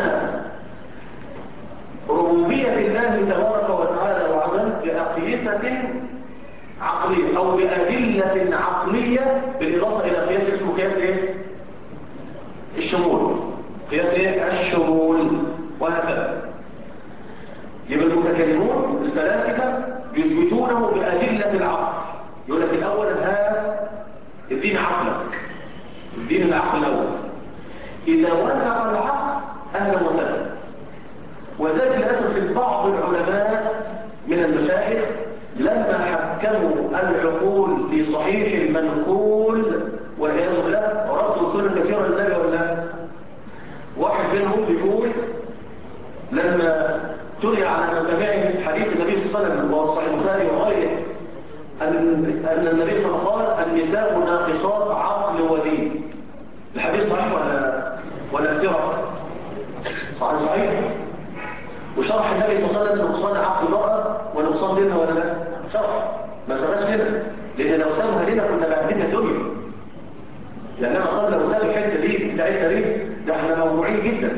ربوبية الله تبارك وتعالى وعزم بأقيسة عقلية أو بأدلة عقلية بالإضافة إلى قياس اسمه قياس إيه؟ الشمول. قياس إيه؟ الشمول. وهكذا. يبقى المتكلمون الفلاسفة يثبتونه بأدلة العقل. يقول لك الأول هذا الدين عقلك، الدين العقل الأول. إذا وافق العقل أهلا وسهلا. وذلك للأسف بعض العلماء من المشايخ لما حكموا العقول في صحيح المنقول والعياذ بالله ردوا سنة كثيرة للنبي ولا واحد منهم بيقول لما تلي على مسامعه حديث النبي صلى الله عليه وسلم وصحيح البخاري وغيره أن النبي صلى الله عليه وسلم قال النساء ناقصات عقل ودين. الحديث صحيح ولا افتراء؟ صحيح. وشرح النبي صلى الله عليه وسلم نقصان عقل المرأة ونقصان دينها ولا لا؟ شرح ما سماش لنا، لأن لو سابها لنا كنا بعدنا الدنيا. لأن أنا أصلا لو ساب الحتة دي بتاعتها دي ده احنا موضوعين جدا.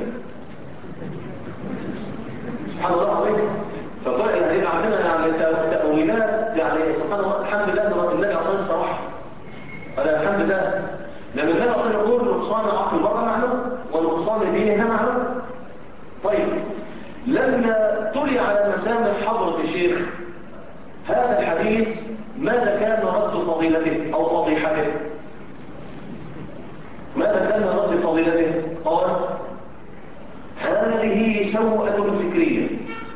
سبحان الله العظيم. فبقى يعني عندنا يعني تأويلات يعني سبحان الله. الحمد لله ان النبي أصلا صراحة هذا الحمد لله. لأن النبي أصلا يقول نقصان عقل المرأة معلوم ونقصان دينها معلوم. طيب لما تلي على مسامع حضرة الشيخ هذا الحديث ماذا كان رد فضيلته أو فضيحته؟ ماذا كان رد فضيلته؟ قال هذه سوءة فكرية.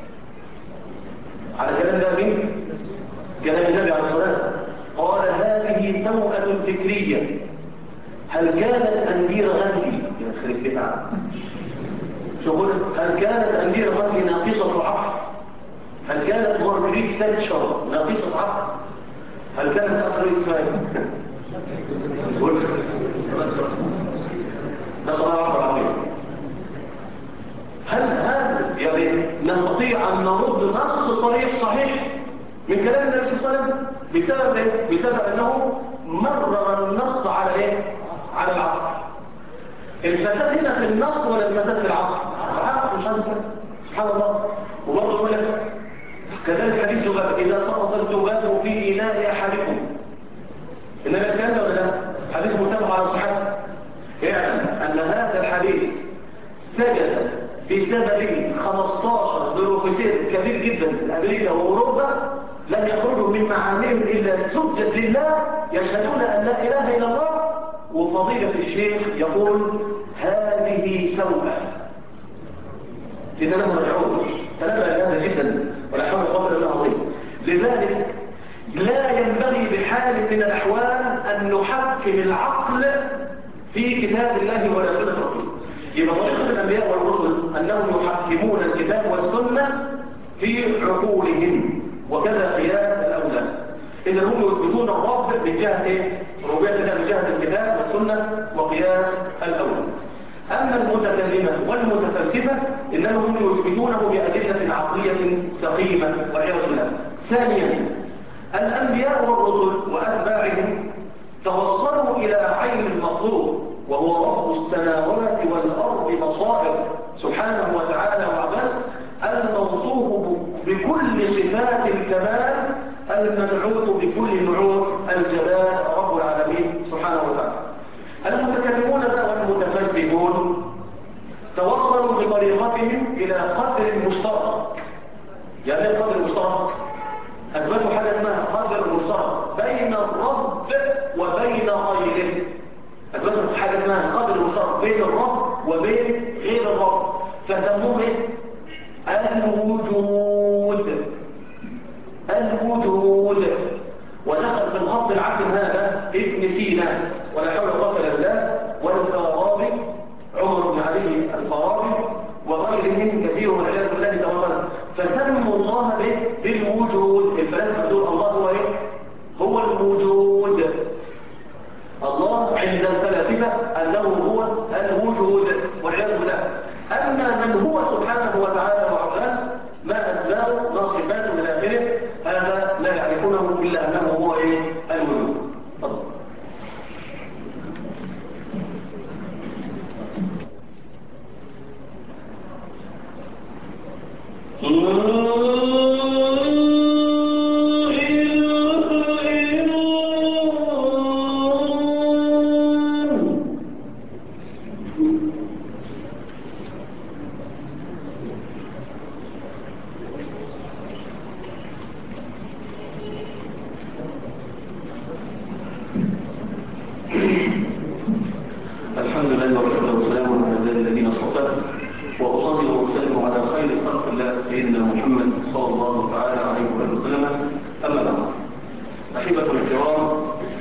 على كلام ده مين؟ كلام النبي عليه الصلاة والسلام. قال هذه سوءة فكرية. هل كانت أندير غدي يخرب بتاعه شغل؟ هل كانت أندير غدي ناقصة عقل؟ هل كانت مركبة بيك تنشر ناقصة عقل. هل كانت أخرى إسماعيل؟ قول نسأل الله العافية. هل يعني نستطيع أن نرد نص صحيح من كلام النبي صلى الله عليه وسلم بسبب إيه؟ بسبب أنه مرر النص على إيه؟ على العقل. الفساد هنا في النص ولا الفساد في العقل؟ العقل مش هذا سبحان الله. وبرضه يقول لك كذلك حديث ذباب إذا سقط الذباب في إناء أحدكم. إنما الكلام ده ولا لا؟ حديث متفق على صحته. اعلم أن هذا الحديث سجد بسببه 15 بروفيسور كبير جدا في أمريكا وأوروبا لم يخرجوا من معانيهم إلا سجد لله يشهدون أن لا إله إلا الله. وفضيلة الشيخ يقول هذه سوءة لأننا مرجعون. تنبأ هذا جدا ولا حول ولا قوة إلا بالله العظيم. لذلك لا ينبغي بحال من الأحوال أن نحكم العقل في كتاب الله ولا سنة رسوله. يبقى طريقة الأنبياء والرسل أنهم يحكمون الكتاب والسنة في عقولهم، وكذا قياس الأولى. إذا هم يثبتون الرب من جهة إيه؟ ربوبية الله من جهة الكتاب والسنة وقياس الأولى. أما المتكلمة والمتفلسفة إنهم يثبتونه بأدلة عقلية سقيمة والعياذ بالله. ثانيا الأنبياء والرسل وأتباعهم توصلوا إلى عين المطلوب وهو رب السماوات والأرض بصائر سبحانه وتعالى وعباده الموصوف بكل صفات الكمال المنعوت بكل نعوت الجلال رب العالمين سبحانه وتعالى. المتكلمون والمتفلسفون توصلوا بطريقتهم إلى قدر مشترك. يعني ايه قدر مشترك؟ أثبتوا حاجة اسمها قدر مشترك بين الرب وبين غيره. أثبتوا حاجة اسمها قدر مشترك بين الرب وبين غير الرب، فسموه ايه؟ الوجود. ودخل في الخط العقل هذا ابن سينا ولا حول ولا قوة الا بالله، والفارابي عمر بن علي الفارابي وغيرهم كثير والعياذ بالله تعالى. فسموا الله بالوجود. الفلاسفه بيقولوا الله هو ايه؟ هو الوجود. الله عند الفلاسفه انه هو الوجود والعياذ بالله. اما من هو سبحانه وتعالى وعلا ما اسماءه ما صفاته من اخره هذا لا يعرفونه الا انه هو ايه؟ الوجود. الحمد لله والصلاة والسلام على عباد الذين اصطفى، وأصلي وأسلم على خير خلق الله سيدنا محمد صلى الله تعالى عليه وسلم. أما بعد، أحبة الكرام،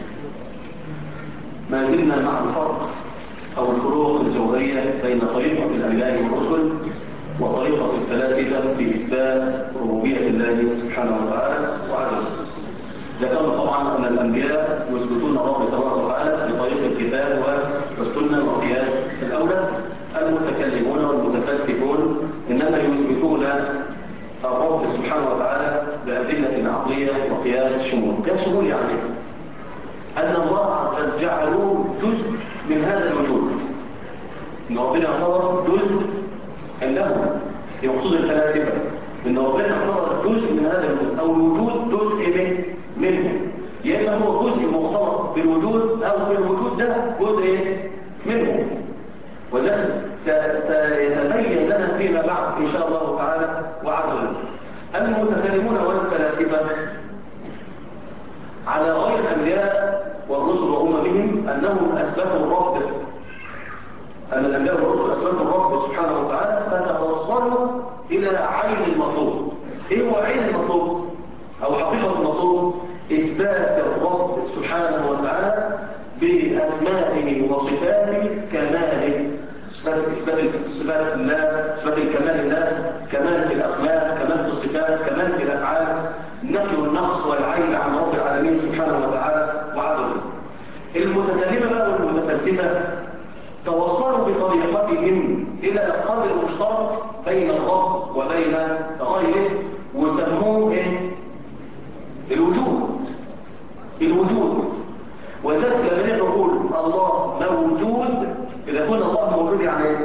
ما زلنا مع الفرق أو الفروق الجوهرية بين طريقة الأنبياء والرسل وطريقة الفلاسفة في إثبات ربوبية الله سبحانه وتعالى وعزه. ذكرنا طبعا أن الأنبياء يثبتون الرب تبارك وتعالى بطريق الكتاب والسنة وقياس الأولى. المتكلمون والمتفلسفون إنما يثبتون الرب سبحانه وتعالى بأدلة عقلية وقياس شمول. قياس شمول يعني أن الله عز وجل جعلوه جزء من هذا الوجود، إن ربنا يعتبر جزء عندهم. يقصد الفلاسفة إن ربنا يعتبر جزء من هذا الوجود، أو الوجود جزء منه. يا إما هو جزء مختلط بالوجود أو بالوجود ده جزء منه. وذلك سيتبين لنا فيما بعد إن شاء الله تعالى وعز وجل. المتكلمون والفلاسفة على غير الأنبياء والرسل وأممهم أنهم أثبتوا الرب، أن الأنبياء والرسل أثبتوا الرب سبحانه وتعالى فتوصلوا إلى عين المطلوب. إيه هو عين المطلوب؟ أو حقيقة المطلوب إثبات الرب سبحانه وتعالى بأسمائه وصفاته كماله. إثبات الله، إثبات الكمال لله، كمال في الأسماء، كمال في الصفات، كمال في الأفعال، نفي النقص والعيب عن رب العالمين سبحانه وتعالى وعز وجل. المتكلمة بقى والمتفلسفة توصلوا بطريقتهم إلى القدر المشترك بين الرب وبين غيره، وسموه إيه؟ الوجود. وذلك لما نقول الله موجود، إذا كنا الله موجود يعني إيه؟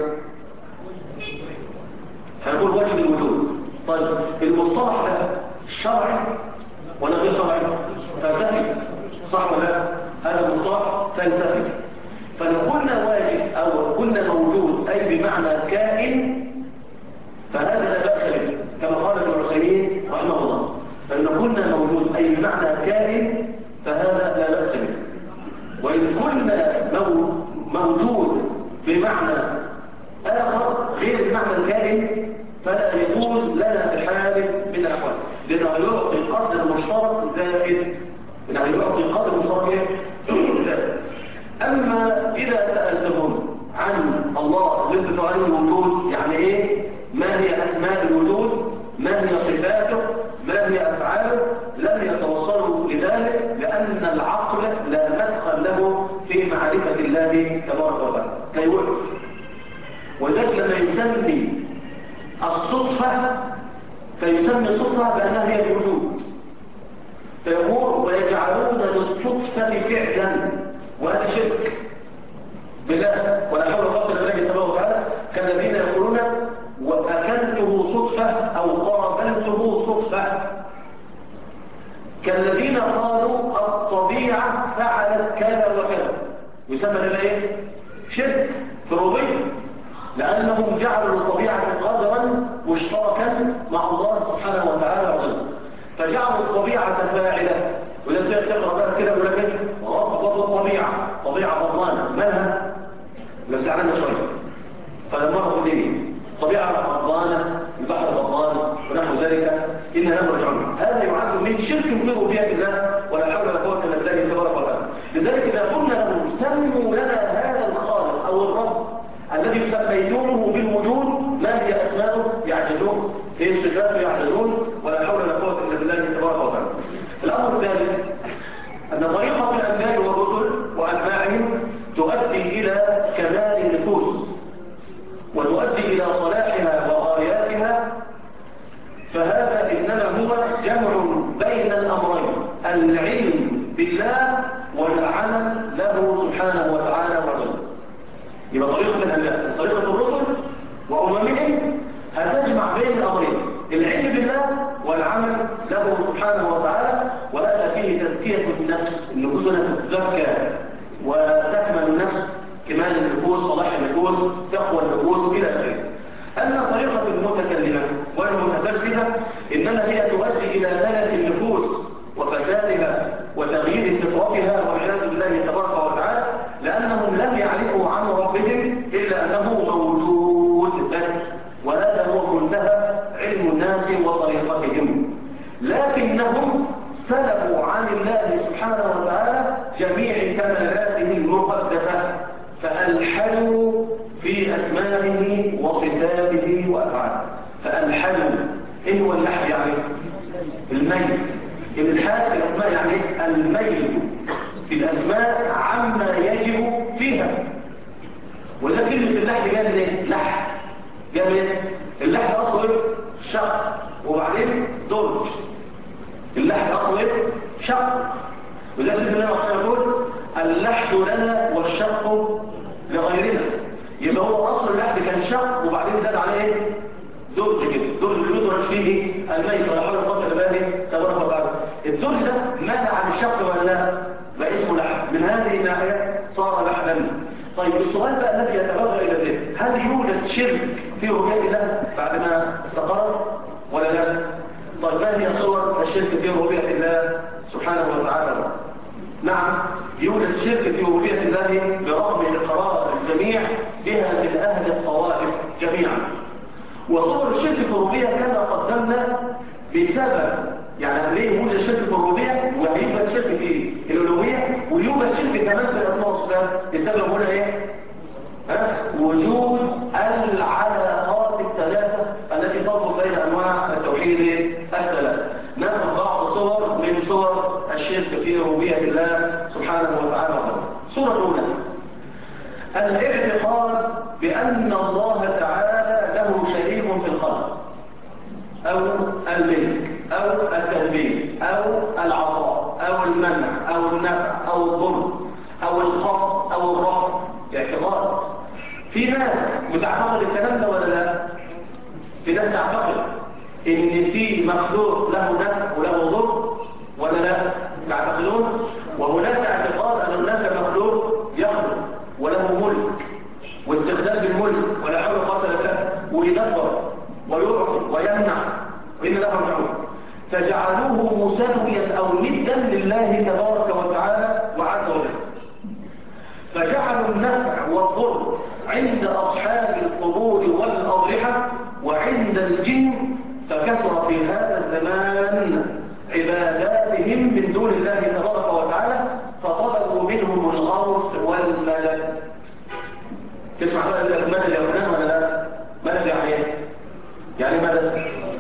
هنقول وجه الوجود. طيب المصطلح ده شرعي ولا غير شرعي؟ فلسفي، صح ولا لا؟ هذا مصطلح فلسفي. فلو قلنا واجب أو قلنا موجود أي بمعنى كائن فهذا لا بأس به، كما قال ابن عثيمين رحمه الله. فإن قلنا موجود أي بمعنى كائن فهذا لا بأس به. وإن كنا موجود بمعنى آخر غير المعنى الكائن فلا يجوز لنا بحال من الأحوال، لأنه يعطي قدر مشترك زائد، يعني يعطي قدر مشترك زائد. أما إذا سألتهم عن الله اللي عليه الوجود يعني إيه؟ ما هي أسماء الوجود؟ ما هي صفاته؟ ما هي أفعاله؟ لم يتوصلوا لذلك، لأن العقل لا مدخل له في معرفة الله تبارك وتعالى كي يوقف. وذلك لما يسمي الصدفة فيسمي الصدفة بأنها هي الوجود، فيقول ويجعلون للصدفة فعلا، وهذا شرك بالله ولا حول ولا قوة إلا بالله تبارك وتعالى. كالذين يقولون وأكلته صدفة أو قابلته صدفة، كالذين قالوا الطبيعة فعلت كذا وكذا، يسمى لنا ايه؟ شرك في الربوبية، لأنهم جعلوا الطبيعة قدرا مشتركا مع الله سبحانه وتعالى وغيره، فجعلوا الطبيعة فاعلة. ولما تقرأ بقى كده يقول لك غضبة الطبيعة، طبيعة غضبانة مالها؟ زعلانة شوية، فلما رفض دي طبيعة غضبانة، البحر غضبان ونحو ذلك، إننا نرجعون. هذا يعد من شرك في ربوبية الله ولا حول ولا قوة إلا بالله تبارك وتعالى. لذلك إذا قلنا لهم سموا لنا هذا الخالق أو الرب الذي سميتونه بالوجود ما هي أسماؤه؟ يعجزون. إيه صفاته؟ يعجزون، ولا حول ولا قوة إلا بالله تبارك وتعالى. الأمر الثالث أن طريقة الأنبياء والرسل وأتباعهم تؤدي إلى كمال النفوس وتؤدي إلى صلاحها وغاياتها، فهذا إنما هو جمع بين الأمرين، العلم بالله والعمل له سبحانه وتعالى وعلا. يبقى طريقة الأنبياء طريقة الرسل وأممهم هتجمع بين الأمرين، العلم بالله والعمل له سبحانه وتعالى، وهذا فيه تزكية النفس، النفوس تتزكى وتكمل النفس، كمال النفوس، صلاح النفوس، تقوى النفوس إلى آخره. أما طريقة المتكلمة والمتفلسفة إنما هي تؤدي إلى تلف النفوس وفسادها وتغيير فطرتها والعياذ بالله تبارك وتعالى، لأنهم لم يعرفوا عن ربهم إلا أنه موجود بس، وهذا هو منتهى علم الناس وطريقتهم. لكنهم سلبوا عن الله سبحانه وتعالى جميع كمالاته المقدسة، فألحدوا في أسمائه وصفاته وأفعاله. فألحدوا، إيه هو اللحد؟ يعني الميل. الإلحاد في الأسماء يعني الميل في الأسماء عما يجب فيها. وإذا كلمة اللحد جاء من إيه؟ لحد جاء من إيه؟ اللحد أصله إيه؟ شق وبعدين درج. اللحد أصله إيه؟ شق. وإذا سيدنا النبي صلى الله عليه وسلم يقول اللحد لنا والشق لغيرنا. يبقى هو أصل اللحد كان شق وبعدين زاد عليه إيه؟ درج كده، درج اللي يدرج فيه الميت ولا حول ولا قوة إلا بالله تبارك وتعالى. الدرج ده منع عن الشق ولا لا؟ بقى اسمه لحد. من هذه الناحية صار لحدا. طيب السؤال بقى الذي يتبادر إلى ذهن، هل يوجد شرك في ربوبية الله بعد ما استقر ولا لا؟ طيب ما هي صور الشرك في ربوبية الله سبحانه وتعالى؟ نعم يوجد شرك في ربوبية الله برغم إقرار الجميع بها من أهل الطوائف جميعا. وصور الشرك في الربوبية كما قدمنا بسبب، يعني ليه يوجد شرك في الربوبية ويوجد شرك في الألوهية ويوجد شرك كمان في الأسماء والصفات بسبب هنا إيه؟ وجود العلاقات الثلاثة التي تربط بين أنواع التوحيد الثلاثة. ناخذ بعض الشرك في ربوبية الله سبحانه وتعالى. الصورة الأولى الاعتقاد بأن الله تعالى له شريك في الخلق أو الملك أو التدبير أو العطاء أو المنع أو النفع أو الضر أو الخفض أو الرفع. اعتقاد. في ناس بتعتقد الكلام ده ولا لا؟ في ناس تعتقد ان في مخلوق له نفع وله ضر ولا لا؟ تعتقدون؟ وهناك اعتقاد ان هناك مخلوق يخلق وله ملك واستخدام بالملك ولا حول ولا قوه الا بالله ويدبر ويعطي ويمنع وان له رجعون، فجعلوه مساويا او ندا لله تبارك وتعالى وعز وجل. فجعلوا النفع والضر عند أصحاب القبور والأضرحة وعند الجن، فكثر في هذا الزمان عباداتهم من دون الله تبارك وتعالى، فطلبوا منهم الغوث والمدد. تسمع بقى المدد يا فلان ولا لا؟ مدد يعني ايه؟ يعني مدد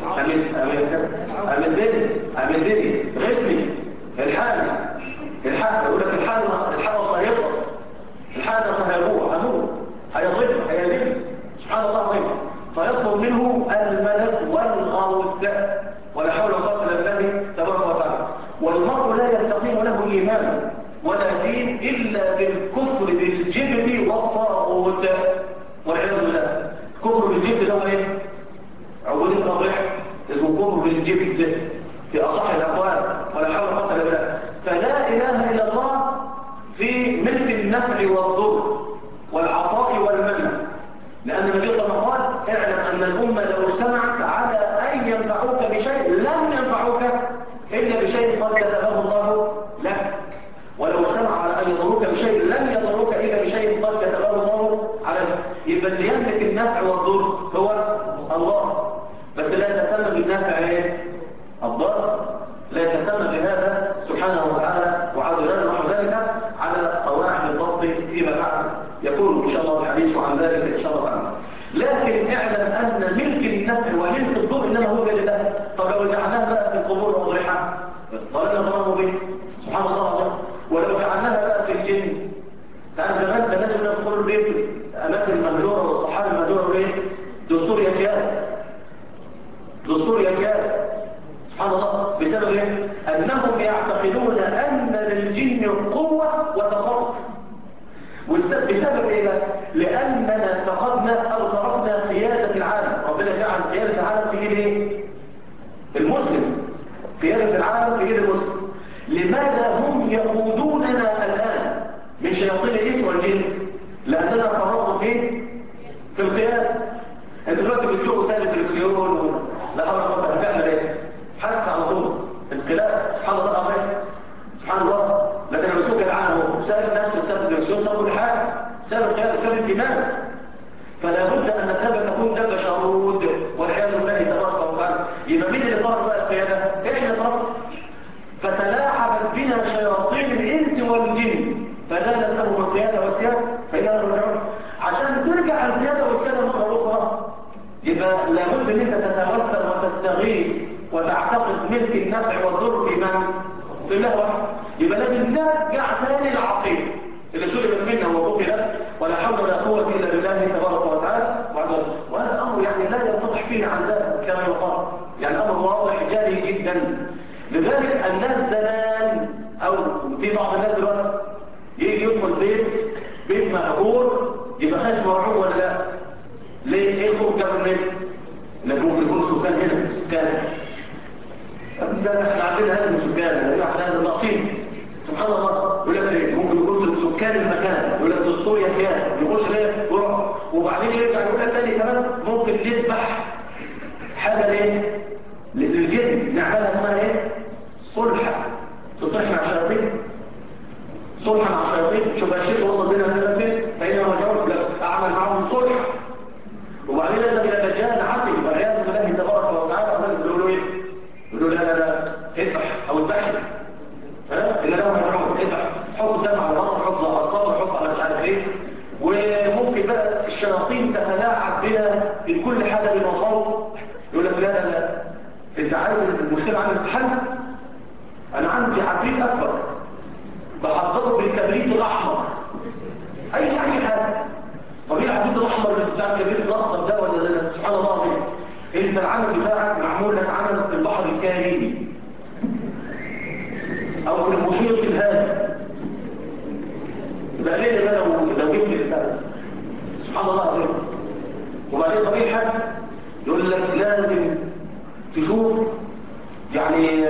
أمدني غسني الحال يقول لك الحال صهيصة، الحال صهيبوه هموت هيضل هيزل سبحان الله عظيم، فيطلب منه المدد والغوث ولا حول ولا قوة الا بالله تبارك وتعالى. والمرء لا يستقيم له إيمان ولا دين إلا بالكفر بالجبت والطاغوت والعياذ بالله. كفر بالجبت ده ايه؟ عبودية الأضرحة اسمه كفر بالجبت في أصح الأقوال ولا حول ولا قوة الا بالله. فلا إله إلا الله في ملك النفع والضر والعطاء والمنع، لأن النبي صلى الله عليه وسلم قال اعلم أن الأمة لو اجتمعت على أن ينفعوك بشيء لم ينفعوك إلا بشيء قد كتبه الله لك، ولو اجتمعوا على أن يضروك بشيء لم يضروك إلا بشيء قد كتبه الله عليك. يبقى اللي يملك النفع والضر هو الله، بس لا يتسمى بالنفع ايه؟ الضر، لا يتسمى بهذا سبحانه وتعالى وعز وجل، ونحو ذلك على قواعد الضبط فيما بعد يكون ان شاء الله الحديث عن ذلك ان شاء الله تعالى. لكن اعلم ان ملك النفع وملك الضر انما هو بيد الله. طب لو جعلناها بقى في القبور والاضرحه ضلنا ضربوا به سبحان الله العظيم. ولو جعلناها بقى في الجن، كان زمان كان لازم ندخل البيت اماكن المهجوره والصحابه المهجوره ايه؟ دستور يسير سبحان الله. بسبب ايه؟ انهم يعتقدون ان للجن قوه وتصرف. بسبب ايه بقى؟ لاننا فقدنا او تركنا قياده العالم. ربنا جعل قياده العالم في ايد ايه؟ المسلم. قياده العالم في ايد المسلم. لماذا هم يقودوننا الان من شياطين الانس والجن؟ لاننا فرطنا فين؟ في القياده. انت دلوقتي بتسوق وسائل التلفزيون لا حول ولا قوه، هتعمل ايه؟ حدث على طول انقلاب سبحان الله العظيم سبحان الله. لكن لو سوق العالم وسائل نفسه وسائل التلفزيون ساب كل حاجه، ساب القياده ساب الزمان. فلا بد ان الدابه تكون دابه شرود والعياذ بالله تبارك وتعالى. يبقى مين اللي فرض بقى القياده؟ احنا فرض. فتلاعبت بنا شياطين الانس والجن فزادت لهم القياده والسياده فإذا رجعوا. عشان ترجع القياده والسياده مره اخرى يبقى لابد ان انت تتوسل وتستغيث وتعتقد ملك النفع والضر في من؟ في الله وحده. يبقى لازم نرجع ثاني العقيده اللي سلبت منا وقتلت ولا حول ولا قوه الا بالله تبارك وتعالى. وهذا الامر يعني لا ينفتح فيه عن ذلك كما يقال، يعني الامر واضح جلي جدا. لذلك الناس زمان او في بعض الناس دلوقتي يجي يدخل بيت مهجور يبقى خايف مرعوب ولا لا؟ ليه؟ ايه الخوف جاب منين؟ انك ممكن يكون سكان هنا سكان. ده احنا عندنا هذه السكان، احنا ناقصين سبحان الله. يقول لك ايه؟ ممكن يكون سكان المكان، يقول لك دستور يا سيادة يخش ليه؟ يروح وبعدين يرجع يقول لك تاني كمان ممكن نذبح حاجه ليه؟ للجن نعملها اسمها ايه؟ صلح. تصلح مع الشياطين، صلح مع الشياطين. شوف الشيخ وصل بينا هنا فين؟ فإن رجعوا اعمل معهم صلح. وبعدين لازم الى دجال عصي والعياذ بالله تبارك وتعالى. يقولوا له ايه؟ يقولوا لا اذبح او اذبحي. ان لهم يرجعون اذبح، حط دم على راسه، حط على الصدر، حط على مش عارف ايه. وممكن بقى الشياطين تتلاعب بنا في كل حدث وصوت. يقول لك لا انت عايز المشكله عندك تتحل؟ انا عندي عندي عفريت اكبر بحضره بالكبريت الاحمر، اي حاجه. طب ايه العفريت الاحمر بتاع الكبريت الاخضر ده ولا لا؟ سبحان الله العظيم. انت العمل بتاعك معمول لك عمل في البحر الكاريبي او في المحيط الهادي، يبقى ليه بقى لو جبت الكلام؟ سبحان الله العظيم. وبعدين طريق حد يقول لك لازم تشوف يعني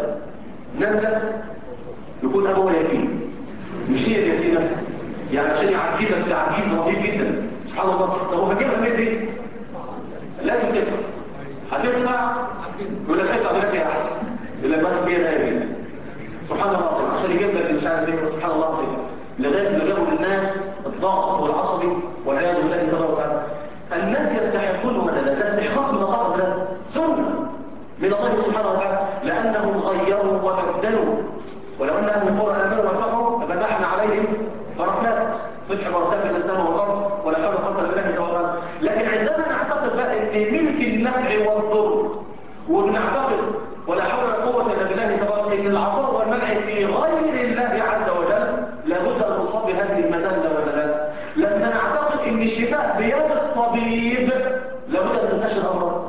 نملة يكون ابوها يتيم، مش هي اليتيمة، يعني عشان يعجزك تعجيز رهيب جدا. سبحان الله. طب وهجيبها من دي؟ لازم تدفع. هتدفع يقول لك ادفع دلوقتي يا احسن، يقول لك بس هي ده. سبحان الله العظيم. عشان يجيب لك مش عارف ايه. سبحان الله العظيم. لغايه ما جابوا للناس الضغط والعصبي والعياذ بالله تبارك وتعالى. الناس يستحقون ولا لا؟ استحقاق من الله عز وجل، سنه من الله سبحانه وتعالى، لانهم غيروا وبدلوا. ولو ان اهل القرى امنوا واتقوا لفتحنا عليهم بركات، فتح بركات في السماء والارض ولا حول ولا قوه الا بالله توكلنا. لكن عندما نعتقد بقى ان ملك النفع والضر، وبنعتقد ولا حول ولا قوه الا بالله تبارك ان العطاء والمنع في غير الله عز وجل، لابد ان نصاب بهذه المذله ولا لا؟ لما نعتقد ان الشفاء بيد الطبيب، لابد ان تنتشر الامراض.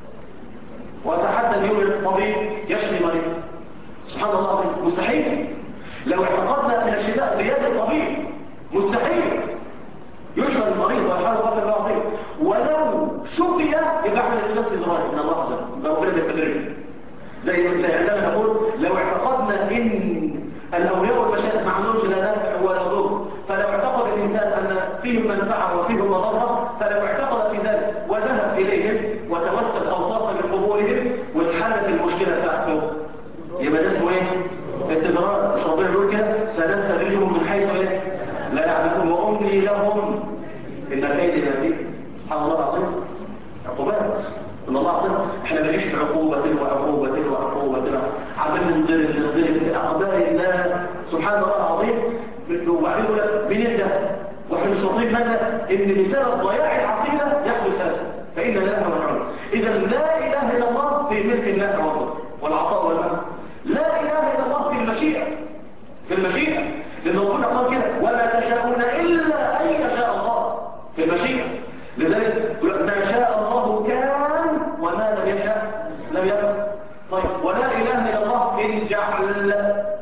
واتحدى اليوم الطبيب يشفي مريض. سبحان الله العظيم. مستحيل. لو اعتقدنا ان الشفاء بيد الطبيب مستحيل يشفى المريض ولا حول ولا قوه الا بالله العظيم. ولو شفي يبقى احنا نفس الراي ان الله عز وجل ربنا بيستدرج. زي عندما نقول لو اعتقدنا ان الاولياء والمشايخ ما عندهمش لا نفع ولا ضر، فلو اعتقد الانسان ان فيهم منفعه وفيهم مضره، فلو اعتقد في ذلك وذهب اليهم وتوسل اوقافا لقبورهم واتحلت المشكله بتاعته، يبقى ده اسمه ايه؟ استدراج. مش ربنا بيقول كده سنستدرجهم من حيث ايه؟ لا يعلمون واملي لهم ان كيد متين. سبحان الله العظيم. عقوبات ان الله عظيم. احنا بنعيش في عقوبه وعقوبه وعقوبه، عمالين نضرب باقدار الله سبحان الله العظيم. وبعدين يقول لك مين ده؟ واحنا مش واخدين بالنا ان بسبب ضياع العقيده يحدث هذا، فإن لله ونعم. إذا لا إله إلا الله في ملك النفع والعطاء والمنع. لا إله إلا الله في المشيئة. في المشيئة، لأن ربنا قال كده وما تشاءون إلا أن يشاء الله في المشيئة. لذلك ما شاء الله كان وما لم يشاء لم يكن. طيب ولا إله إلا الله في الجعل.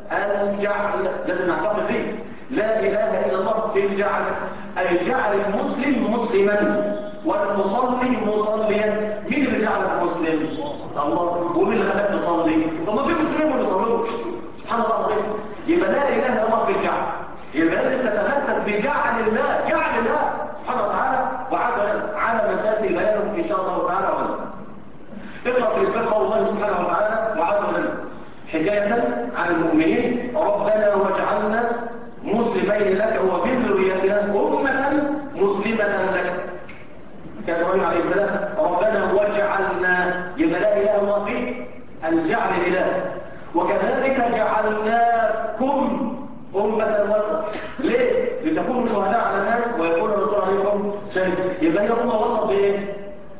الجعل لازم نعتقد فيه. لا إله إلا الله في الجعل، أي جعل المسلم مسلما والمصلي مصليا. مين اللي جعلك مسلم؟ الله. ومين اللي خلاك تصلي؟ طب ما في مسلمين ما بيصلوش. سبحان الله العظيم. يبقى لا اله الا الله في الجعل. يبقى لازم تتمسك بجعل الله، جعل الله سبحانه وتعالى وعز على مسائل بيانه ان شاء الله تعالى. اقرا في الاسلام قول الله سبحانه وتعالى وعز وجل حكايه عن المؤمنين: ربنا واجعلنا مسلمين لك ومن ذريتنا امه مسلمه لك. كان ابراهيم عليه السلام ربنا واجعلنا، يبقى لا اله الا الله في الجعل اله. وكذلك جعلناكم امه وسط. ليه؟ لتكونوا شهداء على الناس ويكون الرسول عليكم شهيد. يبقى هي امه وسط بايه؟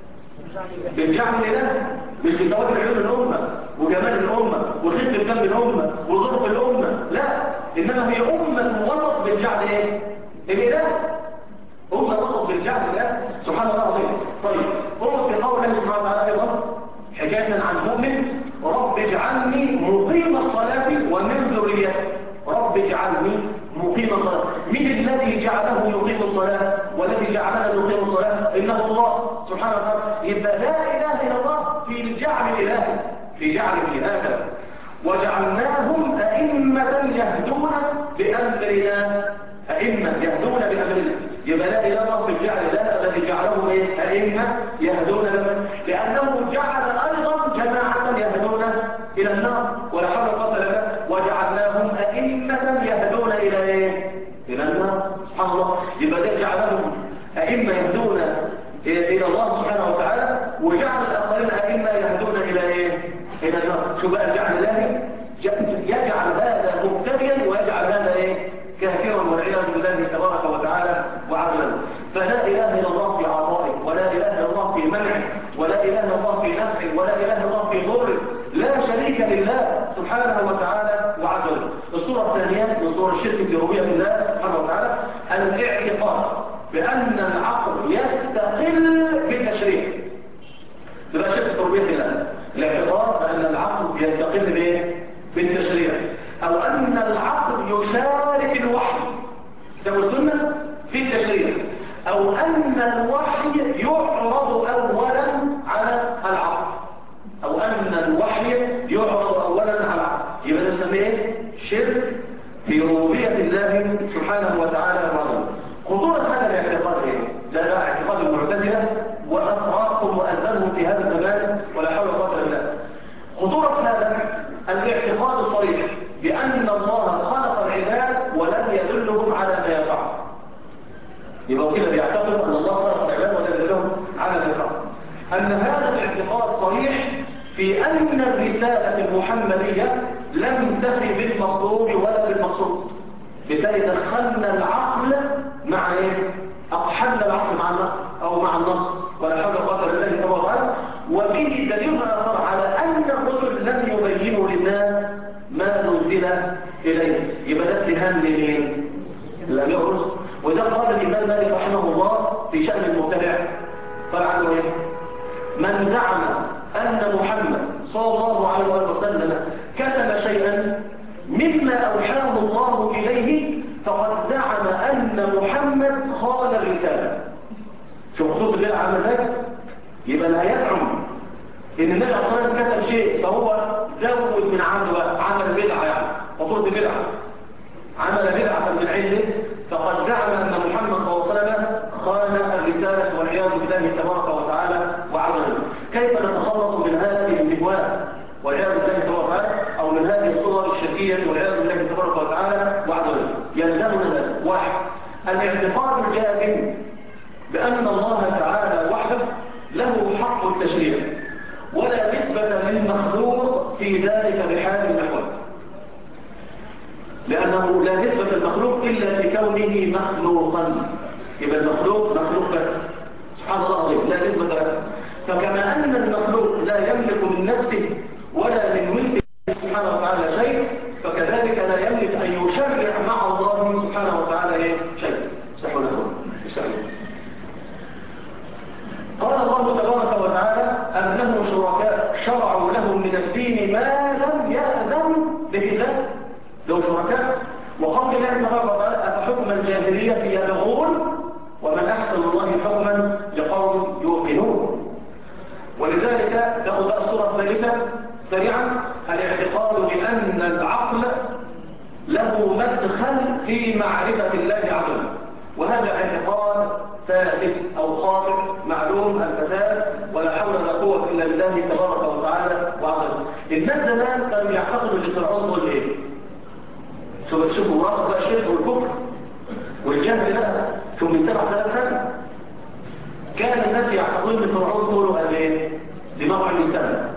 بالجعل الاله، مش بسواد العيون الامه وجمال الامه وخدمه دم الامه وظروف الامه، لا، انما هي امه وسط بالجعل ايه؟ الاله. أمة وسط بالجعل الله سبحانه الله العظيم. طيب أمة في قول الله سبحانه وتعالى أيضا حكاية عن مؤمن: رب اجعلني مقيم الصلاة ومن ذريتي. رب اجعلني مقيم الصلاة. من الذي جعله يقيم الصلاة والذي جعلنا نقيم الصلاة؟ إنه الله سبحانه وتعالى. يبقى لا إله إلا الله في الجعل الإلهي، في جعله هكذا. وجعلناهم أئمة يهدون بأمرنا. أئمة يهدون بأمرنا. يبقى لا إله إلا الله في الجعل لا الذي جعلهم إيه؟ أئمة يهدون بأمرنا، لأنه جعل أيضا جماعة يهدون إلى النار ولا حول ولا قوة إلا بالله. وجعلناهم أئمة يهدون إلى إيه؟ إلى النار. سبحان الله. يبقى ده جعلهم أئمة يهدون إلى الله سبحانه وتعالى، وجعل الآخرين أئمة يهدون إلى إيه؟ إلى النار. شو بقى الجعل الإلهي؟ يجعل هذا مبتدئا ويجعل هذا إيه؟ كافرا والعياذ بالله تبارك وتعالى وعزلا. فلا اله الا الله في عطائك، ولا اله الا الله في منعك، ولا اله الا الله في نفعك، ولا اله الا الله في ضرك. لا شريك لله سبحانه وتعالى وعز وجل. الصورة الثانية من صور الشرك في ربوبية الله سبحانه وتعالى الاعتقاد بأن العقل يستقل بالتشريع. تبقى شرك في ربوبية الله، الاعتقاد بأن العقل يستقل بالتشريع، أو أن العقل يشارك الوحي كتاب والسنة في التشريع، أو أن الوحي يعرض أولا على العقل، أو أن الوحي يعرض أولا على العقل. يبقى ده نسميه شرك في ربوبية الله سبحانه وتعالى وعلا. خطورة هذا الاعتقاد ايه؟ ده اعتقاد المعتزلة وأفراقهم وأزلهم في هذا الزمان ولا حول ولا قوة إلا بالله. خطورة هذا الاعتقاد الصريح بأن الله خلق العباد ولم يدلهم على ما يفعل. يبقى كده بيعتقد أن الله خلق العباد ولم يدلهم على ما يفعل. أن هذا الاعتقاد صريح في أن الرسالة المحمدية لم تفي بالمطلوب ولا بالمقصود. بالتالي دخلنا العقل مع ايه؟ أقحلنا العقل مع النقل أو مع النص ولا حول ولا قوة إلا بالله تبارك وتعالى. وبه دليل آخر على أن الرسل لم يبينوا للناس ما نزل إليه. يبقى ده اتهام لمين؟ لم يخرج. وده قال الإمام مالك رحمه الله في شأن المبتدع، قال عنه ايه؟ من زعم أن محمد صلى الله عليه وسلم كتب شيئا مما أوحاه الله إليه فقد زعم أن محمد خان الرسالة. شوف خطوط الليل عامل ازاي؟ يبقى لا يزعم إن النبي صلى الله عليه وسلم كتب شيء فهو زود من عنده، عمل بدعة، يعني خطوط بدعة، عمل بدعة من عنده فقد زعم أن محمد صلى الله عليه وسلم خان الرسالة والعياذ بالله تبارك وتعالى وعز وجل. كيف نتخلص من هذه النبوات والعياذ بالله تبارك وتعالى، أو من هذه الصور الشركية والعياذ بالله تبارك وتعالى وعز وجل؟ يلزمنا ذلك: واحد، الاعتقاد الجازم بأن الله تعالى وحده له حق التشريع ولا نسبة للمخلوق في ذلك بحال من الأحوال، لأنه لا نسبة للمخلوق إلا في كونه مخلوقا. يبقى المخلوق مخلوق بس، سبحان الله العظيم، لا نسبة له. فكما أن المخلوق لا يملك من نفسه ولا من ملكه سبحانه وتعالى شيء، فكذلك لا يملك أن يشرع مع الله سبحانه وتعالى شيء. استحوا لكم قال الله تبارك وتعالى: أم له شركاء شرعوا لهم من الدين ما لم يأذن به الله. له شركاء. وقول الله تبارك وتعالى: أفحكم الجاهلية يبغون ومن أحسن الله حكما لقوم يوقنون. ولذلك تأخذ الصورة الثالثة سريعا: الاعتقاد بأن العقل له مدخل في معرفة الله عز وجل، وهذا اعتقاد فاسد أو خاطئ معلوم الفساد ولا حول ولا قوة إلا بالله تبارك وتعالى وعز وجل. الناس زمان كانوا يعتقدوا ان فرعون هو ايه؟ شوفوا وراثة بقى الشرك والكفر والجهل بقى. شوف من 7000 سنة كان الناس يعتقدون ان فرعون طوله قد ايه؟ لموقع السنة،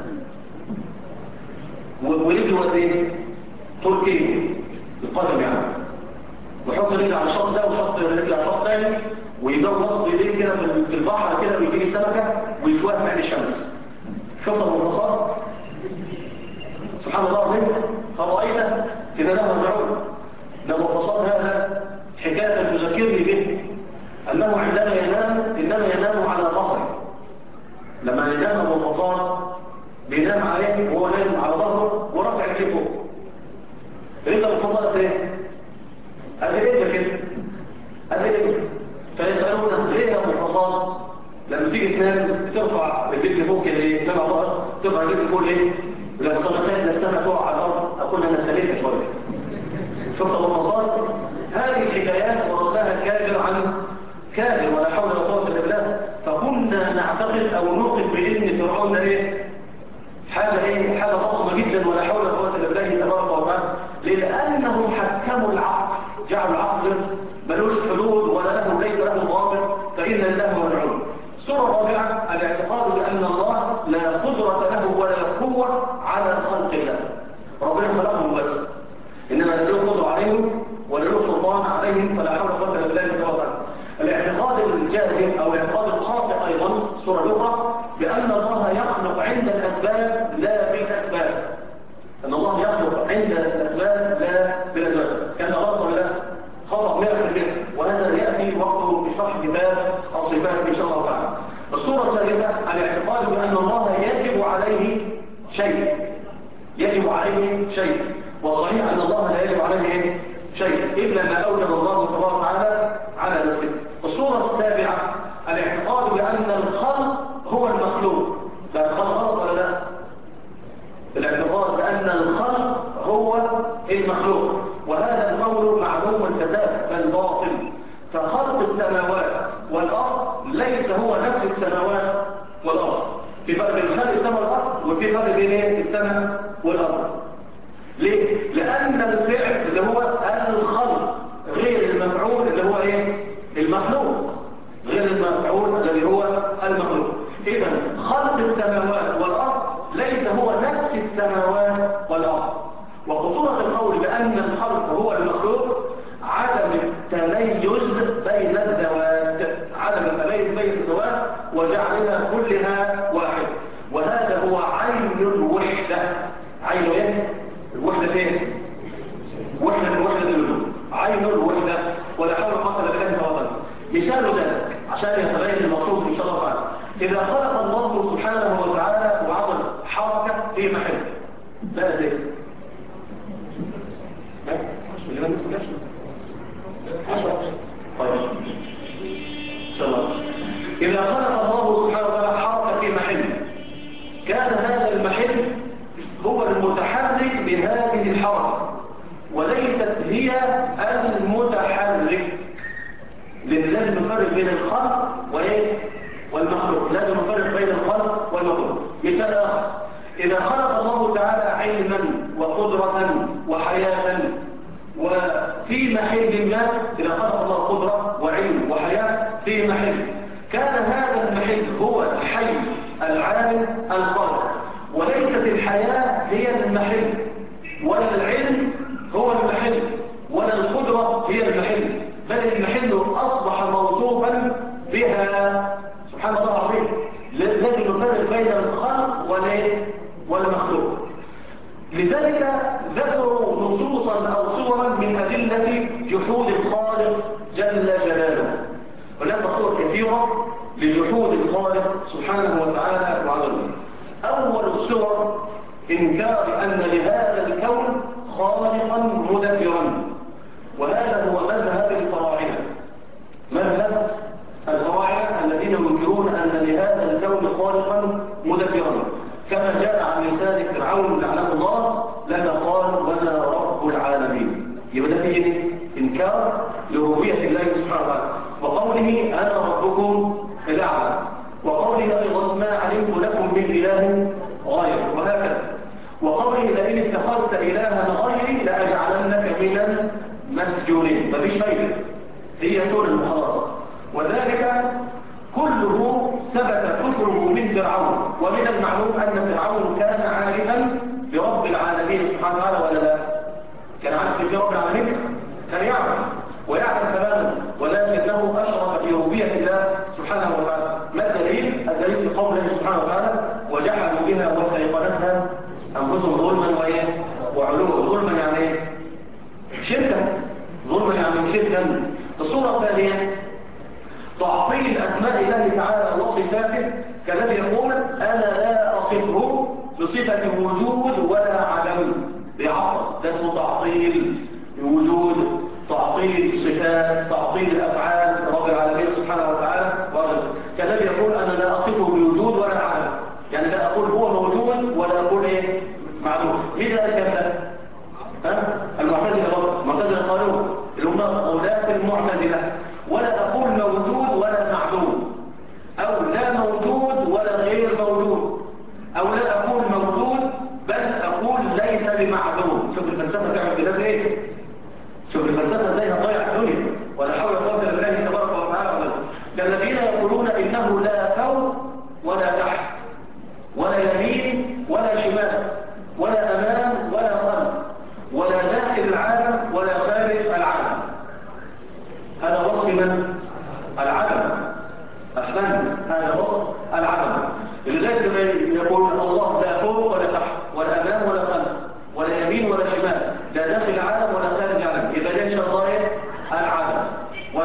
ورجله قد ايه؟ طول كيلو القدم يعني، ويحط رجل على الشط ده وشط رجل على الشط تاني، ويدور بايديه كده في البحر كده ويجيب السمكه ويشويها في عين الشمس. شفت المنتصات؟ سبحان الله العظيم. فرأيت كده له مرجعون. المنتصات هذا حكايه تذكرني به انه عندما ينام انما ينام على ظهره. لما ينام المنتصات بينام عليه وهو نايم على ظهره ورفع رجله فوق. رجل المنتصات ايه؟ قد ايه كده؟ قد ايه؟ فيسألونه: ليه يا ابو الحصان لما تيجي تنام بترفع رجلك لفوق كده ليه؟ تنام على الارض ترفع رجلك لفوق ليه؟ لما صار خايف السماء تقع على الارض اكون انا سليت شويه. شفت ابو الحصان؟ هذه الحكايات ورثناها كابر عن كابر ولا حول ولا قوه الا بالله. فكنا نعتقد او نوقن بان فرعون ايه؟ حاجه ضخمه جدا ولا حول ولا قوه الا بالله تبارك وتعالى، لانهم حكموا العقل، جعلوا العقل ملوش حدود ولا له ليس له ضابط، فإن الله مرعون. الصورة الرابعة: الاعتقاد بأن الله لا قدرة له ولا قوة على خلق الله. ربنا خلقهم بس، إنما لا له قدرة عليهم ولا له سلطان عليهم، فلا حول ولا قوة إلا بالله تبارك وتعالى. الاعتقاد الجازم أو الاعتقاد الخاطئ أيضا الصورة الأخرى: بأن الله يخلق عند الأسباب لا بالأسباب. يجب عليه شيء، والصحيح أن الله لا يجب عليه إيه؟ شيء إلا ما أوجب الله تبارك وتعالى على نفسه. الصورة السابعة الاعتقاد بأن الخلق هو المخلوق. ده الخلق غلط ولا لا؟ الاعتقاد بأن الخلق هو المخلوق، وهذا القول معلوم الفساد بل باطل. فخلق السماوات والأرض ليس هو نفس السماوات والأرض. في فرق بين خلق السماء والأرض وفي فرق بين السماء والأرض. ليه؟ لأن الفعل اللي هو الخلق غير المفعول اللي هو ايه؟ المخلوق. غير المفعول الذي هو المخلوق. إذا خلق السماوات والأرض ليس هو نفس السماوات والأرض. وخطورة القول بأن الخلق هو المخلوق عدم التميز بين الذوات، عدم التميز بين الذوات وجعلها كلها واحد، وهذا هو عين الوحدة. عين ايه؟ الوحدة فين؟ وحدة الوجود، عين الوحدة، ولا حول قتل بالله وطن. مثال ذلك عشان يتبين المقصود ان شاء الله تعالى، إذا خلق الله سبحانه وتعالى وعمل حركة في محل لا ذلك طيب إن شاء الله. إذا خلق الله سبحانه وتعالى حركة في محل، كان هذا المحل هو المتحرك بهذه الحركة وليست هي المتحرك. لأن لازم نفرق بين الخلق والمخلوق، لازم نفرق بين الخلق والمخلوق. مثال آخر، إذا خلق الله تعالى علما وقدرة وحياة وفي محل ما، إذا خلق الله قدرة وعلم وحياة في محل، كان هذا المحل هو الحي العالم القادر، وليست الحياة هي المحل، ولا العلم هو المحل، ولا القدرة هي المحل، بل المحل أصبح موصوفا بها. سبحان الله العظيم. لازم نفرق بين الخلق والمخلوق. لذلك ذكروا نصوصا أو صورا من أدلة جحود الخالق جل جلاله. هناك صور كثيرة لجحود الخالق سبحانه وتعالى وعظمه. أول الصور إنكار أن لهذا الكون خالقا مدبرا، وهذا هو مذهب الفراعنة. مذهب الفراعنة الذين ينكرون أن لهذا الكون خالقا مدبرا، كما جاء عن لسان فرعون لعنه الله لما قال وأنا رب العالمين. يبقى ده فيه إنكار لربوبية الله سبحانه وتعالى. وقوله أنا ربكم الأعلى، وقوله أيضا ما علمت لكم من إله غير، وهكذا. وقوله لئن اتخذت إلها غيري لأجعلنك من المسجونين. مفيش فايدة، هي سورة المخلصة. وذلك كله ثبت كفره من فرعون، ومن المعلوم أن فرعون كان عارفا برب العالمين سبحانه وتعالى ولا لا؟ كان عارف في رب العالمين؟ كان يعرف ويعلم تماما، ولكنه أشرف في ربوبية الله سبحانه وتعالى. ما الدليل؟ الدليل في قوله سبحانه وتعالى وجحدوا بها واستيقنتها أنفسهم ظلما وعلوا. ظلما يعني ايه؟ شركا. ظلما يعني شركا. الصورة الثانية تعطيل أسماء الله تعالى وصفاته، كالذي يقول أنا لا أصفه بصفة وجود ولا عدم، بيعطل. ده اسمه تعطيل وجود، تعطيل صفات، تعطيل الأفعال رب العالمين سبحانه وتعالى. كالذي يقول أنا لا أصفه بوجود ولا عدم، يعني لا أقول هو موجود ولا أقول إيه معلوم. مين قال الكلام ده؟ المعتزلة. المعتزلة قالوا اللي هم أولاد المعتزلة، ولا أقول موجود ولا معدوم، أو لا موجود ولا غير موجود، أو لا أقول موجود بل أقول ليس بمعدوم. شوف الفلسفة تعمل كده ازاي؟ شوف الفلسفة ازاي هتضيع الدنيا، ولا حول ولا قوة الا بالله تبارك وتعالى. كالذين يقولون إنه لا فوق ولا تحت، ولا يمين ولا شمال، ولا أمام ولا خلف، ولا داخل العالم ولا خارج العالم. هذا وصف من؟ العدم. أحسنت، هذا وصف العدم. لذلك يقول الله لا فوق ولا تحت، ولا أمام ولا خلف، ولا يمين ولا شمال، لا داخل العالم ولا خارج العالم. يبقى ده إن شاء الله العدم.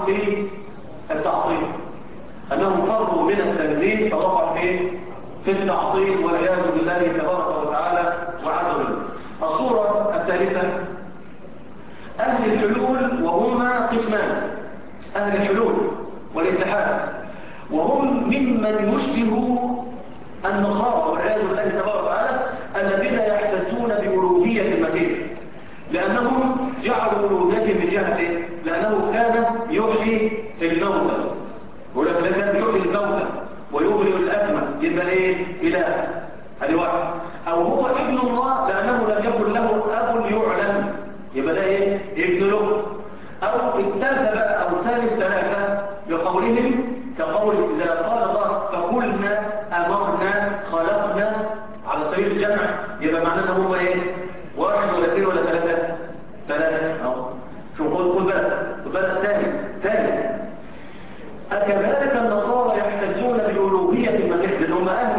في التعطيل، أنهم فروا من التنزيه فوقعوا في التعطيل والعياذ بالله تبارك وتعالى وعز وجل. الصورة الثالثة أهل الحلول، وهما قسمان: أهل الحلول والاتحاد، وهم ممن يشبه النصارى والعياذ بالله تبارك وتعالى الذين يحتجون بألوهية المسيح، لأنهم جعلوا ألوهيته من جهة لأنه كان يحيي الموتى، ولكن كان يحيي الموتى ويبرئ الأكمى، يبقى إله، هذه واحد. أو هو ابن الله لأنه لم يكن له أب يعلم، يبقى ده ابن له. أو الثالثة بقى أو ثالث ثلاثة بقولهم كقول إذا قال الله فقلنا أمرنا خلقنا على سبيل الجمع، يبقى معناه هم واحد ولا اثنين ولا ثلاثة؟ ثلاثة. أو شو قول بلد ثاني. كذلك النصارى يحتجون بألوهية المسيح، لأنهم أهل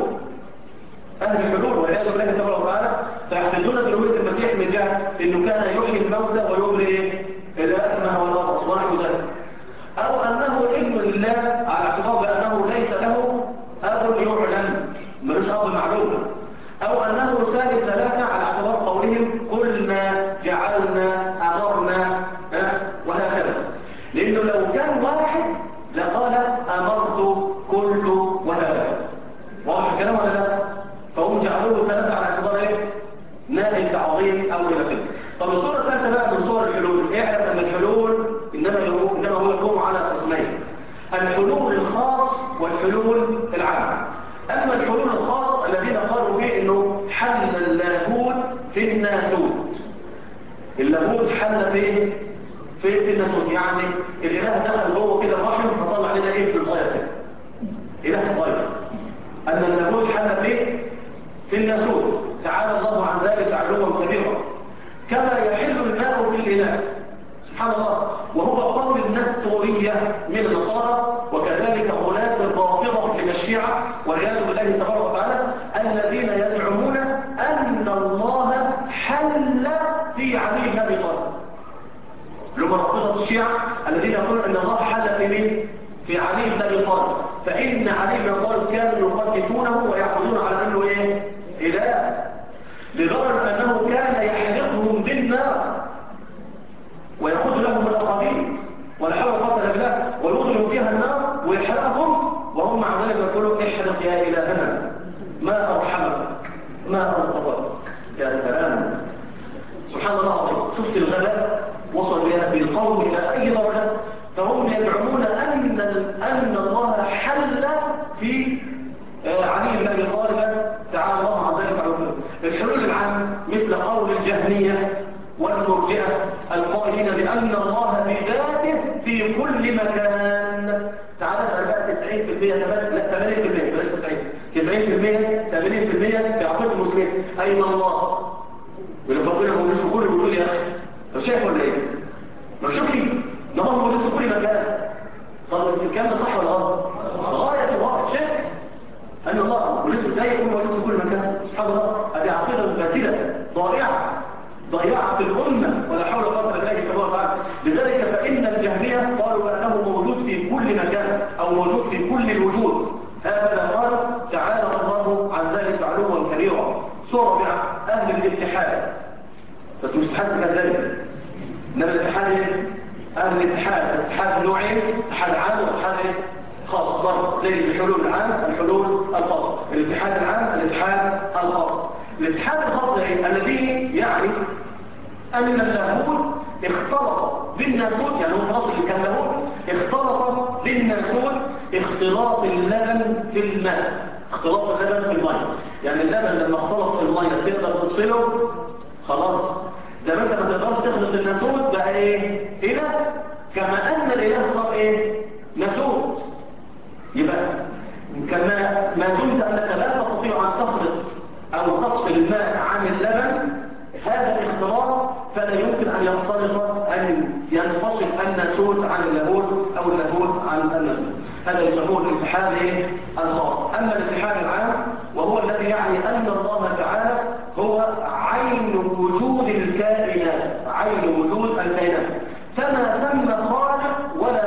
الحلول والعياذ بالله تبارك وتعالى، فيحتجون بألوهية المسيح من جهة إنه كان يحيي الموتى ويبرئ الأكمه والأبرص ونحو ذلك. أو أنه ابن لله على اعتبار بأنه ليس له أب يعلم، ملوش أب معلوم. أو أنه ثالث ثلاثة على اعتبار قولهم قلنا جعلنا أمرنا وهكذا، لأنه لو كان واحد لقال أمرت قلت وهكذا. واضح الكلام ولا لا؟ فهم جعلوه ثلاثة على اعتبار نادي التعظيم أو إلى آخره. طب الصورة الثالثة بقى من صور الحلول. اعلم أن الحلول إنما هو يقوم على قسمين: الحلول الخاص والحلول العام. أما الحلول الخاص الذين قالوا به إنه حل اللاهوت في الناسوت. اللاهوت حل في الناسوت، يعني الإله دخل جوه كده الرحم فطلع لنا ابن صغير كده، إله صغير. أن اللاهوت حل في الناسوت، تعالى الله عن ذلك علوا كبيرا. كما يحل الماء في الإناء، سبحان الله، وهو قول النستورية من النصارى، وكذلك غلاة الرافضة من الشيعة والعياذ بالله تبارك وتعالى الذين يزعمون أن الله حل في علي بن أبي طالب. لما رافضة الشيعة الذين يقولون أن الله حل في مين؟ في علي بن أبي طالب، فإن علي بن أبي طالب كانوا يقدسونه ويعبدون على أنه إله، لدرجة أنه كان يحرقهم بالنار ويأخذ لهم الأقابيل ولا حول ولا قوة إلا بالله، ويضرب فيها النار ويحرقهم، وهم مع ذلك يقولوا احرق يا إلهنا ما أرحمك ما ألطفك. يا سلام، سبحان الله العظيم. شفت الغباء وصل بها بالقوم إلى أي درجة؟ فهم يزعمون أن الله حل في علي بن أبي طالب، تعالى الله عن ذلك على الحلول العام، مثل قول الجهمية والمرجئة القائلين بأن الله بذاته في كل مكان. تعالى اسأل بقى 90% لا 80% بلاش 90% 80% في عقيدة المسلمين أين الله؟ ولما ربنا موجود في كل الوجود يا أخي، مش شايف ولا إيه؟ مش شوفي إن الله موجود في كل مكان. طب الكلام ده صح ولا غلط؟ غاية الواقع شيء أن الله موجود ازاي يكون موجود في كل مكان؟ سبحان الله، هذه عقيدة فاسدة ضياعة في الأمة ولا حول ولا قوة إلا بالله تبارك وتعالى. لذلك فإن الجهمية قالوا بأنه موجود في كل مكان أو موجود في كل الوجود، هكذا قال تعالى الله عن ذلك علوا كبيرا. صورة رابعة أهل الاتحاد، بس مش اتحاد سكندري، إنما الاتحاد أهل الاتحاد نوعين: اتحاد عام واتحاد خاص، برضه زي الحلول العام الحلول الخاص. الاتحاد العام الاتحاد الخاص. الاتحاد الخاص الذي يعني أن اللاهوت اختلط بالناسوت، يعني هو الأصل اللي كان لاهوت اختلط بالناسوت اختلاط اللبن في الماء. اختلاط اللبن في الماء، يعني اللبن لما اختلط في الماء تقدر تفصله خلاص، زي ما انت ما تقدرش تخلط الناسوت بقى إله، كما أن الإله صار ناسوت. يبقى كما ما دمت أنك لا تستطيع أن تخلط أو تفصل الماء عن اللبن، هذا الاختلاط فلا يمكن أن يختلط أن ينفصل الناسوت عن اللاهوت أو اللاهوت عن الناسوت. هذا يسموه الاتحاد الخاص. أما الاتحاد العام وهو الذي يعني أن الله تعالى هو عين وجود الكائنات، عين وجود الكائنات، فما ثم خالق ولا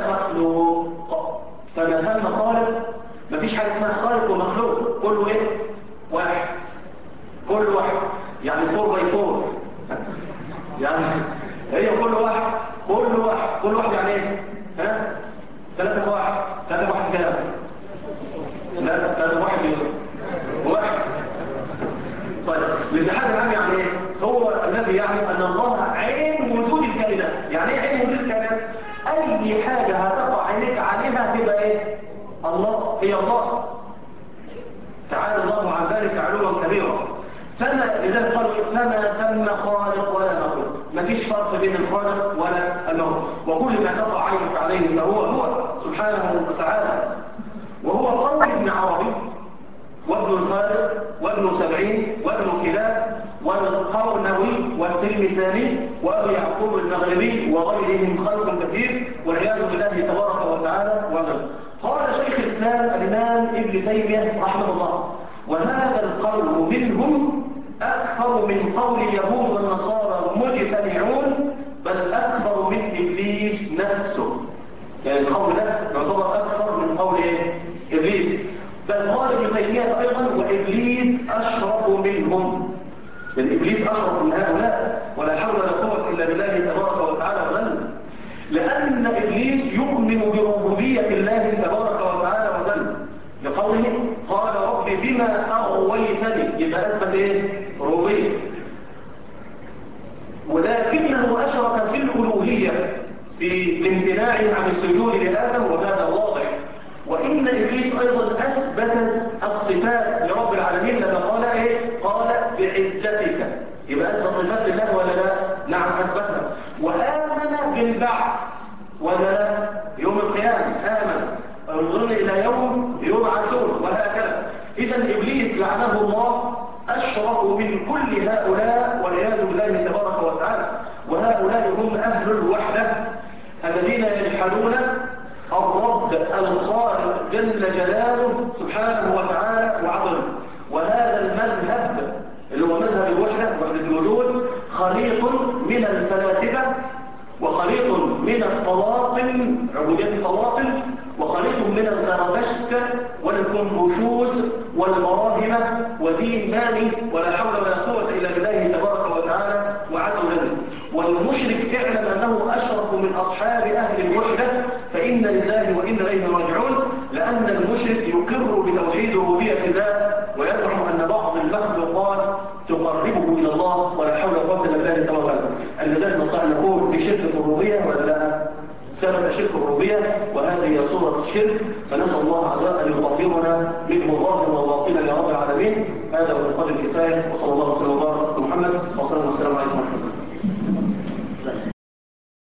3 واحد 3 واحد كام؟ لا 3 واحد واحد. طيب الاتحاد العام يعني ايه؟ هو الذي يعني ان الله عين وجود الكائنات. يعني ايه عين وجود الكائنات؟ اي حاجه هتقع عينيك عليها تبقى ايه؟ الله، هي الله. تعالى الله عن ذلك علوا كبيرا. لذلك قالوا فما ثم خالق ولا مخلوق، مفيش فرق بين الخالق ولا المخلوق، وكل ما تقع عينك عليه فهو سبحانه وتعالى. وهو قول ابن عربي وابن الخالق وابن سبعين وابن كلاب والقرنوي والتلمساني وابو يعقوب المغربي وغيرهم خلق كثير والعياذ بالله تبارك وتعالى وغيره. قال شيخ الاسلام الامام ابن تيميه رحمه الله: وهذا القول منهم اكثر من قول اليهود والنصارى مجتمعون، بل اكثر من ابليس نفسه. يعني القول ده يعتبر اكثر من قول ايه؟ ابليس. بل قال ابن تيميه ايضا: وابليس اشرف منهم. يعني ابليس اشرف من هؤلاء، ولا حول ولا قوه الا بالله تبارك وتعالى وجل. لان ابليس يؤمن بربوبيه الله تبارك وتعالى وجل، لقوله: قال رب بما اغويتني، يبقى اثبت ايه؟ ربوبيه. ولكنه اشرك في الالوهيه في الامتناع عن السجود لادم، وهذا واضح. وإن إبليس أيضا أثبت الصفات لرب العالمين لما قال إيه؟ قال بعزتك. يبقى أثبت صفات لله ولا لا؟ نعم أثبتها. وآمن بالبعث ولا لا؟ يوم القيامة آمن. انظروا إلى يوم يبعثون وهكذا. إذا إبليس لعنه الله أشرف من كل هؤلاء والعياذ بالله تبارك وتعالى. وهؤلاء هم أهل الوحدة الذين يجحدون الرب الخالق جل جلاله سبحانه وتعالى وعظمه. وهذا المذهب اللي هو مذهب الوحدة وحدة الوجود خليط من الفلاسفة وخليط من الطواطن، عبودية الطواطن، وخليط من الزرادشت والكنفوشوس والمراهمة ودين ماني، ولا حول ولا قوة إلا بالله تبارك وتعالى وعز وجل. والمشرك اعلم أنه أشرف من أصحاب أهل الوحدة، فإن لله وإن إليه راجعون. لأن المشرك يقر بتوحيد ربوبية الله ويزعم أن بعض المخلوقات تقربه إلى الله، ولا حول ولا قوة إلا بالله تبارك وتعالى. أن ذلك نستطيع أن نقول بشرك الربوبية ولا لا؟ سبب شرك الربوبية، وهذه هي صورة الشرك. فنسأل الله عز وجل أن يطهرنا منه ظاهرا وباطنا يا رب العالمين. هذا هو القدر الكفاية، وصلى الله وسلم وبارك على محمد وصلى الله وسلم عليه وسلم.